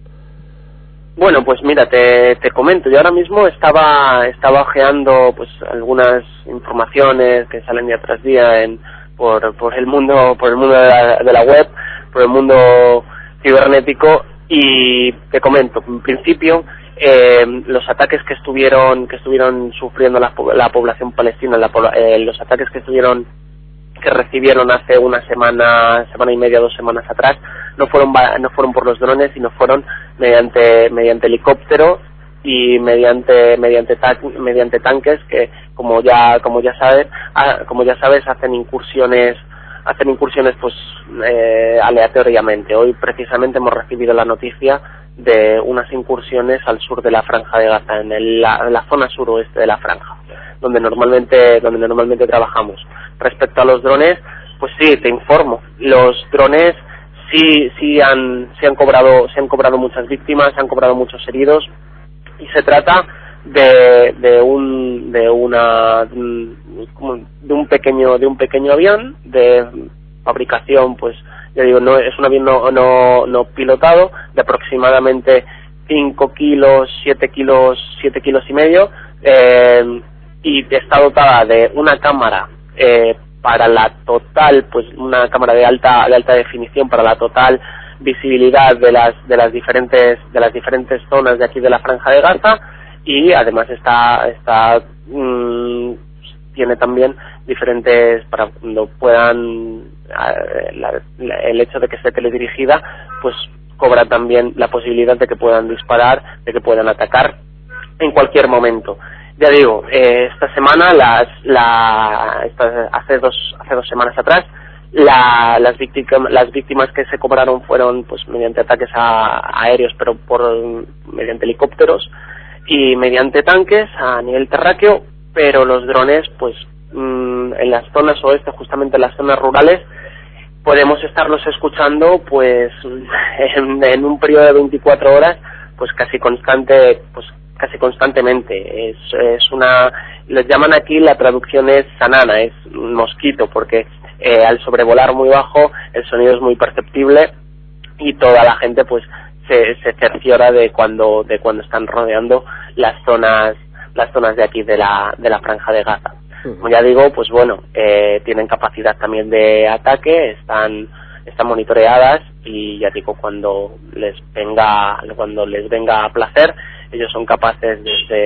Speaker 17: Bueno, pues mira, te, te comento, yo ahora mismo estaba estaba ojeando pues algunas informaciones que salen día tras día en por por el mundo por el mundo de la, de la web, por el mundo cibernético, y te comento, en principio eh, los ataques que estuvieron que estuvieron sufriendo la, la población palestina, la, eh, los ataques que estuvieron que recibieron hace una semana, semana y media, dos semanas atrás, no fueron no fueron por los drones, sino fueron mediante mediante helicóptero y mediante mediante ta mediante tanques que, como ya como ya sabes, como ya sabes, hacen incursiones hacen incursiones pues eh, aleatoriamente. Hoy precisamente hemos recibido la noticia de unas incursiones al sur de la Franja de Gaza, en el, la, la zona suroeste de la franja, donde normalmente donde normalmente trabajamos. Respecto a los drones, pues sí, te informo, los drones sí sí han sí han cobrado se han cobrado muchas víctimas, se han cobrado muchos heridos, y se trata de de un de una de un pequeño de un pequeño avión de fabricación, pues ya digo, no es un avión no no, no pilotado, de aproximadamente cinco kilos, siete kilos, siete kilos y medio, eh, y está dotada de una cámara eh, para la total, pues una cámara de alta de alta definición para la total visibilidad de las de las diferentes de las diferentes zonas de aquí de la Franja de Gaza, y además está está mmm, tiene también diferentes, para cuando puedan eh, la, la, el hecho de que esté teledirigida, pues cobra también la posibilidad de que puedan disparar, de que puedan atacar en cualquier momento. Ya digo, eh, esta semana, las, la, esta, hace dos hace dos semanas atrás, la, las, víctimas, las víctimas que se cobraron fueron pues mediante ataques a, aéreos, pero por mediante helicópteros y mediante tanques a nivel terráqueo, pero los drones, pues mmm, en las zonas oeste, justamente en las zonas rurales, podemos estarlos escuchando pues en, en un periodo de veinticuatro horas, pues casi constante, pues casi constantemente. Es, es una, les llaman aquí, la traducción es sanana, es un mosquito, porque eh, al sobrevolar muy bajo el sonido es muy perceptible y toda la gente pues se, se cerciora de cuando de cuando están rodeando las zonas las zonas de aquí de la de la Franja de Gaza. Como ya digo, pues bueno, eh, tienen capacidad también de ataque, están están monitoreadas, y ya digo, cuando les venga cuando les venga a placer, ellos son capaces desde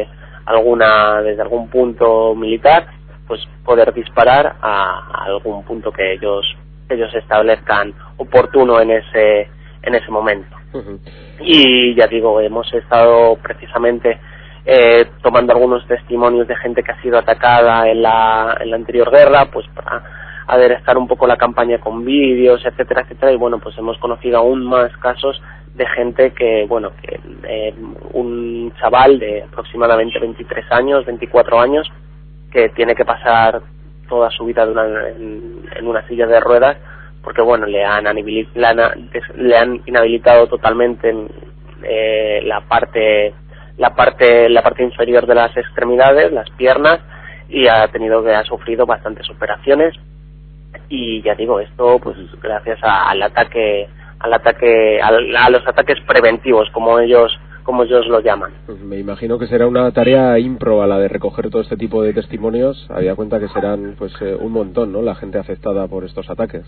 Speaker 17: alguna desde algún punto militar, pues poder disparar a, a algún punto que ellos ellos establezcan oportuno en ese en ese momento. Uh-huh. Y ya digo, hemos estado precisamente eh, tomando algunos testimonios de gente que ha sido atacada en la en la anterior guerra, pues para aderezar un poco la campaña con vídeos, etcétera, etcétera, y bueno, pues hemos conocido aún más casos de gente que, bueno, que eh, un chaval de aproximadamente veintitrés años, veinticuatro años, que tiene que pasar toda su vida de una, en, en una silla de ruedas, porque bueno, le han, le han, le han inhabilitado totalmente en, eh, la parte la parte la parte inferior de las extremidades, las piernas, y ha tenido que ha sufrido bastantes operaciones. Y ya digo, esto pues gracias a, al ataque al ataque al, a los ataques preventivos, como ellos como ellos lo llaman.
Speaker 5: Me imagino que será una tarea ímproba la de recoger todo este tipo de testimonios, habida cuenta que serán pues eh, un montón, ¿no?, la gente afectada por estos ataques.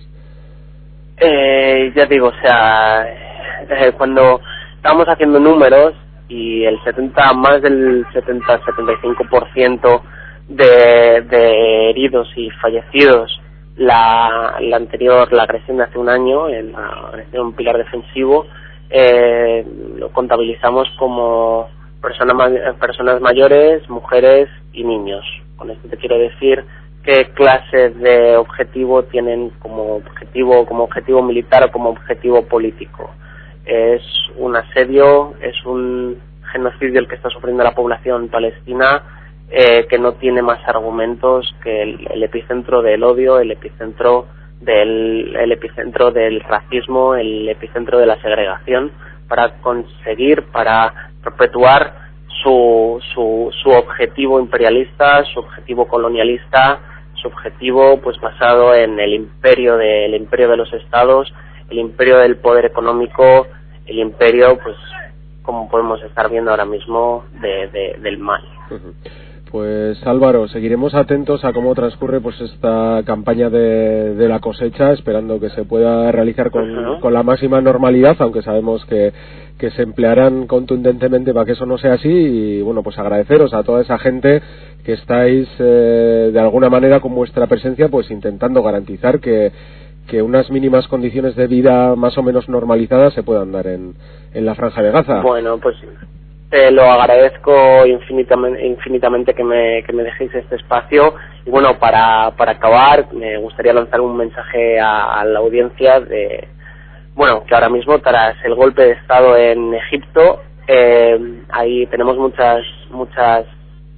Speaker 17: Eh, ya digo, o sea, eh, cuando estábamos haciendo números y el setenta más del setenta setenta y cinco por ciento de, de heridos y fallecidos la, la anterior, la agresión de hace un año, en la agresión pilar defensivo, eh, lo contabilizamos como personas personas mayores, mujeres y niños. Con esto te quiero decir qué clase de objetivo tienen como objetivo como objetivo militar o como objetivo político. Es un asedio, es un genocidio el que está sufriendo la población palestina, eh, que no tiene más argumentos que el, el epicentro del odio, el epicentro del el epicentro del racismo, el epicentro de la segregación, para conseguir, para perpetuar su su su objetivo imperialista, su objetivo colonialista, su objetivo pues basado en el imperio de el imperio de los estados, el imperio del poder económico, el imperio, pues como podemos estar viendo ahora mismo, de, de del mal.
Speaker 5: Uh-huh. Pues Álvaro, seguiremos atentos a cómo transcurre pues esta campaña de, de la cosecha, esperando que se pueda realizar con, uh-huh. con la máxima normalidad, aunque sabemos que, que se emplearán contundentemente para que eso no sea así. Y bueno, pues agradeceros a toda esa gente que estáis eh, de alguna manera con vuestra presencia pues intentando garantizar que, que unas mínimas condiciones de vida más o menos normalizadas se puedan dar en, en la Franja de Gaza.
Speaker 17: Bueno, pues te lo agradezco infinitamente, infinitamente que me, que me dejéis este espacio. Y bueno, para, para acabar, me gustaría lanzar un mensaje a, a la audiencia de, bueno, que ahora mismo tras el golpe de Estado en Egipto, eh, ahí tenemos muchas, muchas,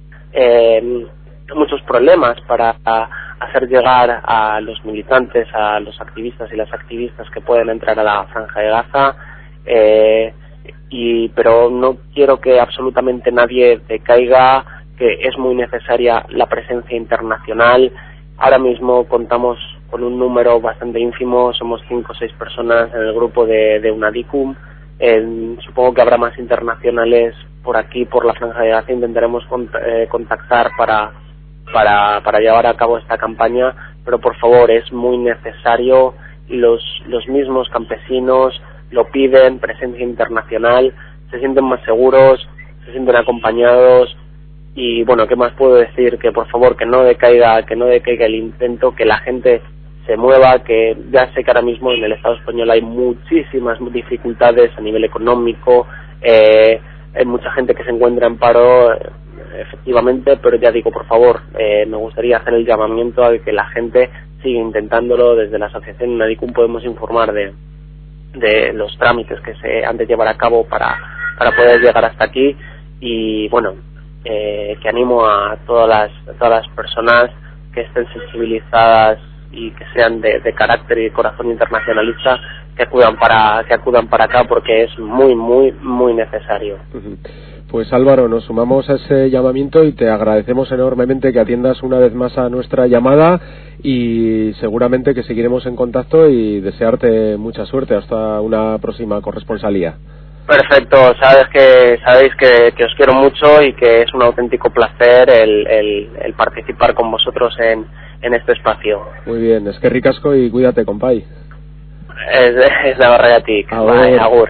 Speaker 17: eh, muchos problemas para hacer llegar a los militantes, a los activistas y las activistas que pueden entrar a la Franja de Gaza, eh, y pero no quiero que absolutamente nadie decaiga, que es muy necesaria la presencia internacional. Ahora mismo contamos con un número bastante ínfimo, somos cinco o seis personas en el grupo de, de UNADICUM. Eh, supongo que habrá más internacionales por aquí, por la Franja de Gaza. Intentaremos cont eh, contactar para, para, para llevar a cabo esta campaña, pero por favor, es muy necesario. Los, los mismos campesinos lo piden, presencia internacional, se sienten más seguros, se sienten acompañados. Y bueno, ¿qué más puedo decir? Que por favor que no decaiga, que no decaiga el intento, que la gente se mueva, que ya sé que ahora mismo en el Estado español hay muchísimas dificultades a nivel económico, eh, hay mucha gente que se encuentra en paro, eh, efectivamente, pero ya digo, por favor, eh, me gustaría hacer el llamamiento a que la gente siga intentándolo. Desde la asociación UNADICUM podemos informar de de los trámites que se han de llevar a cabo para, para poder llegar hasta aquí. Y bueno, eh, que animo a todas las, a todas las personas que estén sensibilizadas y que sean de, de carácter y de corazón internacionalista, que acudan para que acudan para acá, porque es muy muy muy necesario.
Speaker 5: Pues Álvaro, nos sumamos a ese llamamiento y te agradecemos enormemente que atiendas una vez más a nuestra llamada, y seguramente que seguiremos en contacto, y desearte mucha suerte hasta una próxima corresponsalía.
Speaker 17: Perfecto, sabes que sabéis que, que os quiero mucho y que es un auténtico placer el, el, el participar con vosotros en, en este espacio.
Speaker 5: Muy bien, es que ricasco y cuídate, compay.
Speaker 17: Es, es la barrera a ti,
Speaker 5: agur.
Speaker 17: agur.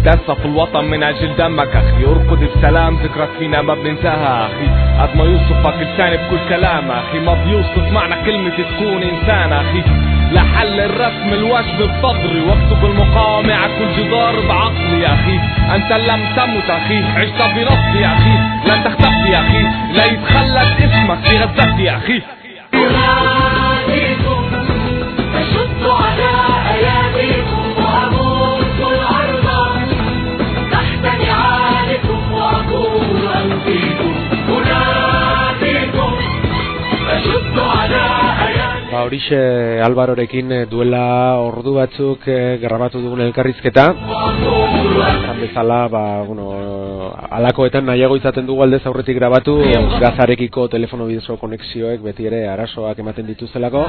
Speaker 18: بتأسف في الوطن من أجل دمك أخي. ارقد بسلام ذكرك فينا ما بننساها أخي. قد ما يوصفك لساني بكل كلام أخي ما بيوصف معنى كلمة تكون إنسان أخي. لحل الرسم الوجه بصدري واكتب المقاومة على كل جدار بعقلي يا أخي. أنت لم تمت أخي عشت برصدي يا أخي. لن تختفي يا أخي لا يتخلد اسمك في غزتي يا أخي.
Speaker 1: أناديكم أشد على أياديكم وأموت الأرض تحت نعالكم وأقول أنفيكم. أناديكم أشد على أياديكم.
Speaker 5: Ba, horixe Alvarorekin duela ordu batzuk eh, grabatu dugun elkarrizketa. Zan bezala, ba, bueno, alakoetan nahiago izaten dugu aldez aurretik grabatu, Gazarekiko telefono bidezko konexioek beti ere arazoak ematen dituztelako.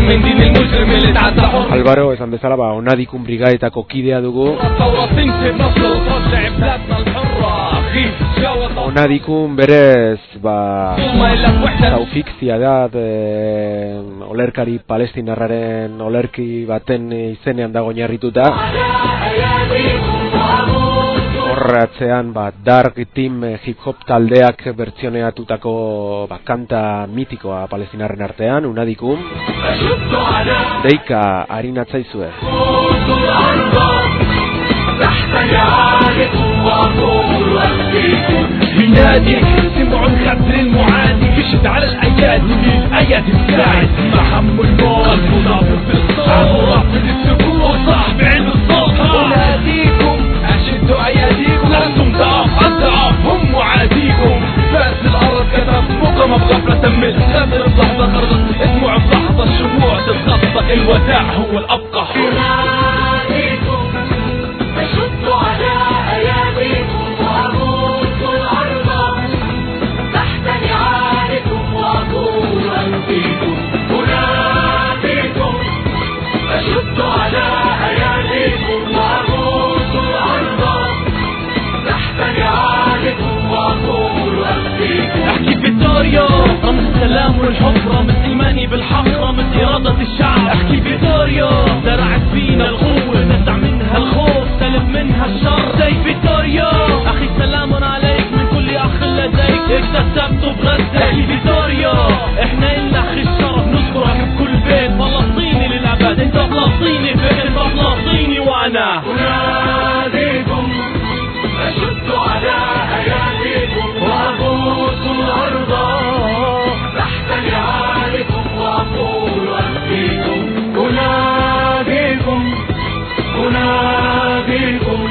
Speaker 5: Alvaro, esan bezala, ba, Onadikun brigadetako kidea dugu. Onadikun berez, ba, Taufik Ziadat, e, olerkari palestinarraren olerki baten izenean dago oinarrituta. Horratzean, ba, Dark Team hip hop taldeak bertsioneatutako ba, kanta mitikoa palestinarren artean, Unadikum. Deika, harin atzaizue.
Speaker 1: يناديك سمعوا الخبر المعادي يشد على الأيادي الأيادي تساعد محم الموت قلبه ضابط بالصوت رافض السكوت صاحب علم الصوت. أناديكم أشد أياديكم لازم ضعف أضعف هم معاديكم. فاس الأرض كتب مقامة بغفلة تمت غدر بلحظة خرجت اسمعوا بلحظة الشموع تتغطى الوداع هو الأبقى. أناديكم أشد على أياديكم وأموت الأرض تحت نعالكم وأقول أنفيكم. أناديكم أشد على أياديكم وأموت الأرض تحت نعالكم وأقول أنفيكم. أحكي فيتوريا رمز السلام والحب رمز إيماني بالحق رمز إرادة الشعب. أحكي فيتوريا زرعت فينا القوة نزع منها الخوف سلب منها الشر. زي فيتوريا أخي سلام عليك من كل أخ لديك اكتسبته بغزة. أخي فيتوريا إحنا إلنا أخي الشرف نذكرك بكل بيت فلسطيني للأبد. أنت فلسطيني فين أنت فلسطيني وأنا. أناديكم أشد على أياديكم وأبوس الأرض تحت نعالكم وأقول أنفيكم. أناديكم أناديكم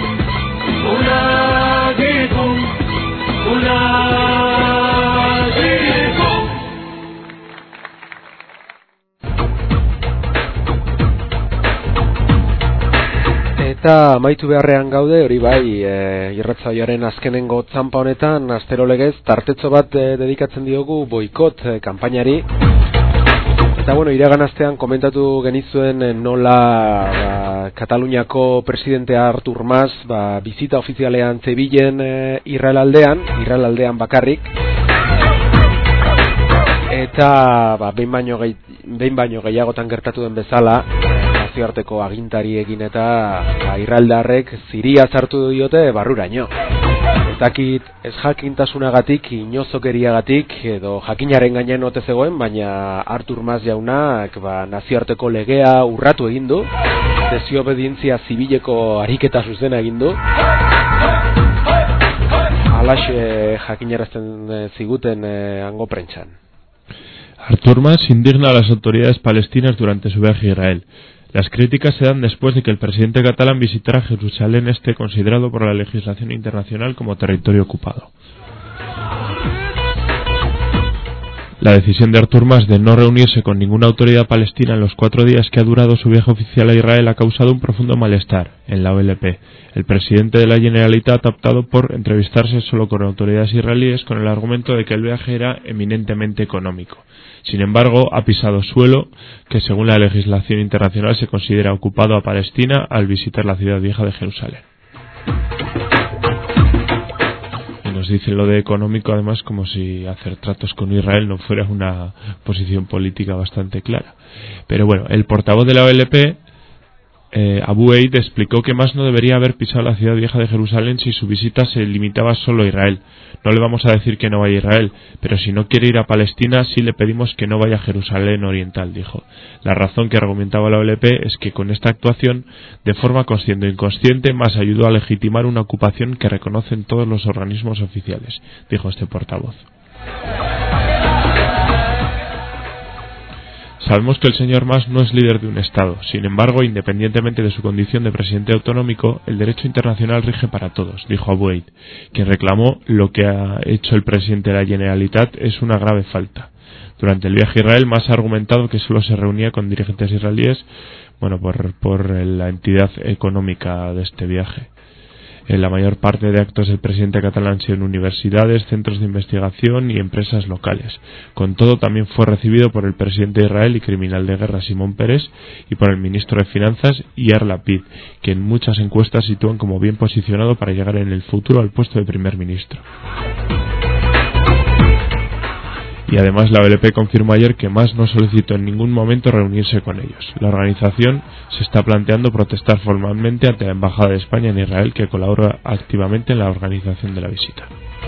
Speaker 1: أناديكم أناديكم.
Speaker 5: Eta amaitu beharrean gaude, hori bai, e, irratsaioaren azkenengo txanpa honetan, astero legez, tartetxo bat e, dedikatzen diogu boikot e, kanpainari. Eta bueno, iragan astean komentatu genizuen e, nola ba, Kataluniako presidentea Artur Mas ba, bizita ofizialean zebilen e, Israel aldean, Israel aldean bakarrik. Eta ba, behin baino, gehi, behin baino gehiagotan gertatu den bezala, nazioarteko agintari egin eta ba, Israeldarrek Siria sartu diote barruraino. Ez dakit ez jakintasunagatik, inozokeriagatik edo jakinaren gainean ote zegoen, baina Artur Mas jaunak ba, nazioarteko legea urratu egin du, desobedientzia zibileko ariketa zuzena egin du. Alaxe jakinarazten ziguten eh, hango prentsan.
Speaker 6: Artur Mas indigna a las autoridades palestinas durante su viaje a Israel. Las críticas se dan después de que el presidente catalán visitara Jerusalén Este, considerado por la legislación internacional como territorio ocupado. La decisión de Artur Mas de no reunirse con ninguna autoridad palestina en los cuatro días que ha durado su viaje oficial a Israel ha causado un profundo malestar en la O L P. El presidente de la Generalitat ha optado por entrevistarse solo con autoridades israelíes con el argumento de que el viaje era eminentemente económico. Sin embargo, ha pisado suelo que según la legislación internacional se considera ocupado a Palestina al visitar la ciudad vieja de Jerusalén. Y nos dicen lo de económico además como si hacer tratos con Israel no fuera una posición política bastante clara. Pero bueno, el portavoz de la O L P Eh, Abu Eid explicó que más no debería haber pisado la ciudad vieja de Jerusalén si su visita se limitaba solo a Israel. No le vamos a decir que no vaya a Israel, pero si no quiere ir a Palestina, sí le pedimos que no vaya a Jerusalén Oriental, dijo. La razón que argumentaba la O L P es que con esta actuación, de forma consciente o inconsciente, más ayudó a legitimar una ocupación que reconocen todos los organismos oficiales, dijo este portavoz. Sabemos que el señor Mas no es líder de un Estado. Sin embargo, independientemente de su condición de presidente autonómico, el derecho internacional rige para todos, dijo Abu Eid, quien reclamó lo que ha hecho el presidente de la Generalitat es una grave falta. Durante el viaje a Israel, Mas ha argumentado que solo se reunía con dirigentes israelíes, bueno, por, por la entidad económica de este viaje. En la mayor parte de actos del presidente catalán han sido en universidades, centros de investigación y empresas locales. Con todo, también fue recibido por el presidente de Israel y criminal de guerra Simón Peres y por el ministro de Finanzas Yair Lapid, que en muchas encuestas sitúan como bien posicionado para llegar en el futuro al puesto de primer ministro. Y además la O L P confirmó ayer que Mas no solicitó en ningún momento reunirse con ellos. La organización se está planteando protestar formalmente ante la Embajada de España en Israel, que colabora activamente en la organización de la visita.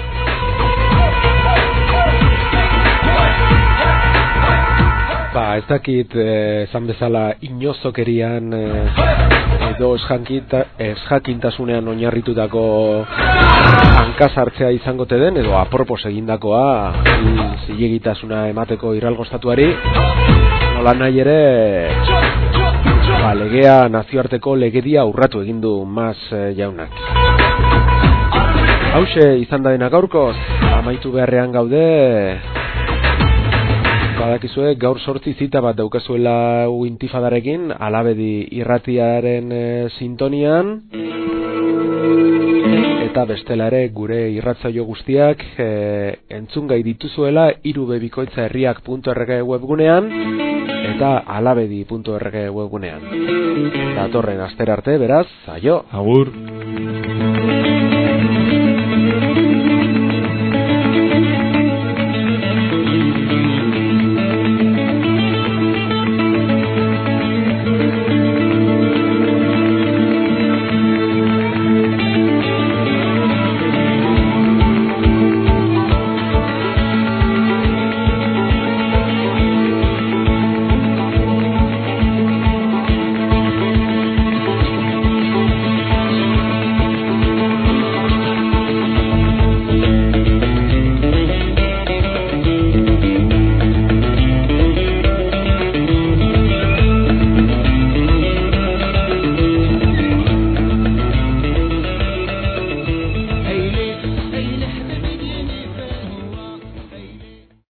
Speaker 5: Ba, ez dakit esan bezala inozokerian eh, edo esjakintasunean oinarritutako hankasartzea izango te den, edo apropos egindakoa zilegitasuna emateko Israelgo estatuari, nola nahi ere ba, legea, nazioarteko legedia urratu egin du Mas eh, jaunak. Hauxe izan da dena gaurkoz, amaitu beharrean gaude. Badakizue gaur sortzi zita bat daukazuela Intifadarekin, Alabedi irratiaren e, sintonian, eta bestela ere gure irratzaio guztiak e, entzungai dituzuela irubebikoitza herriak puntu org webgunean eta alabedi puntu org webgunean. Datorren astera arte, beraz, aio!
Speaker 6: Agur!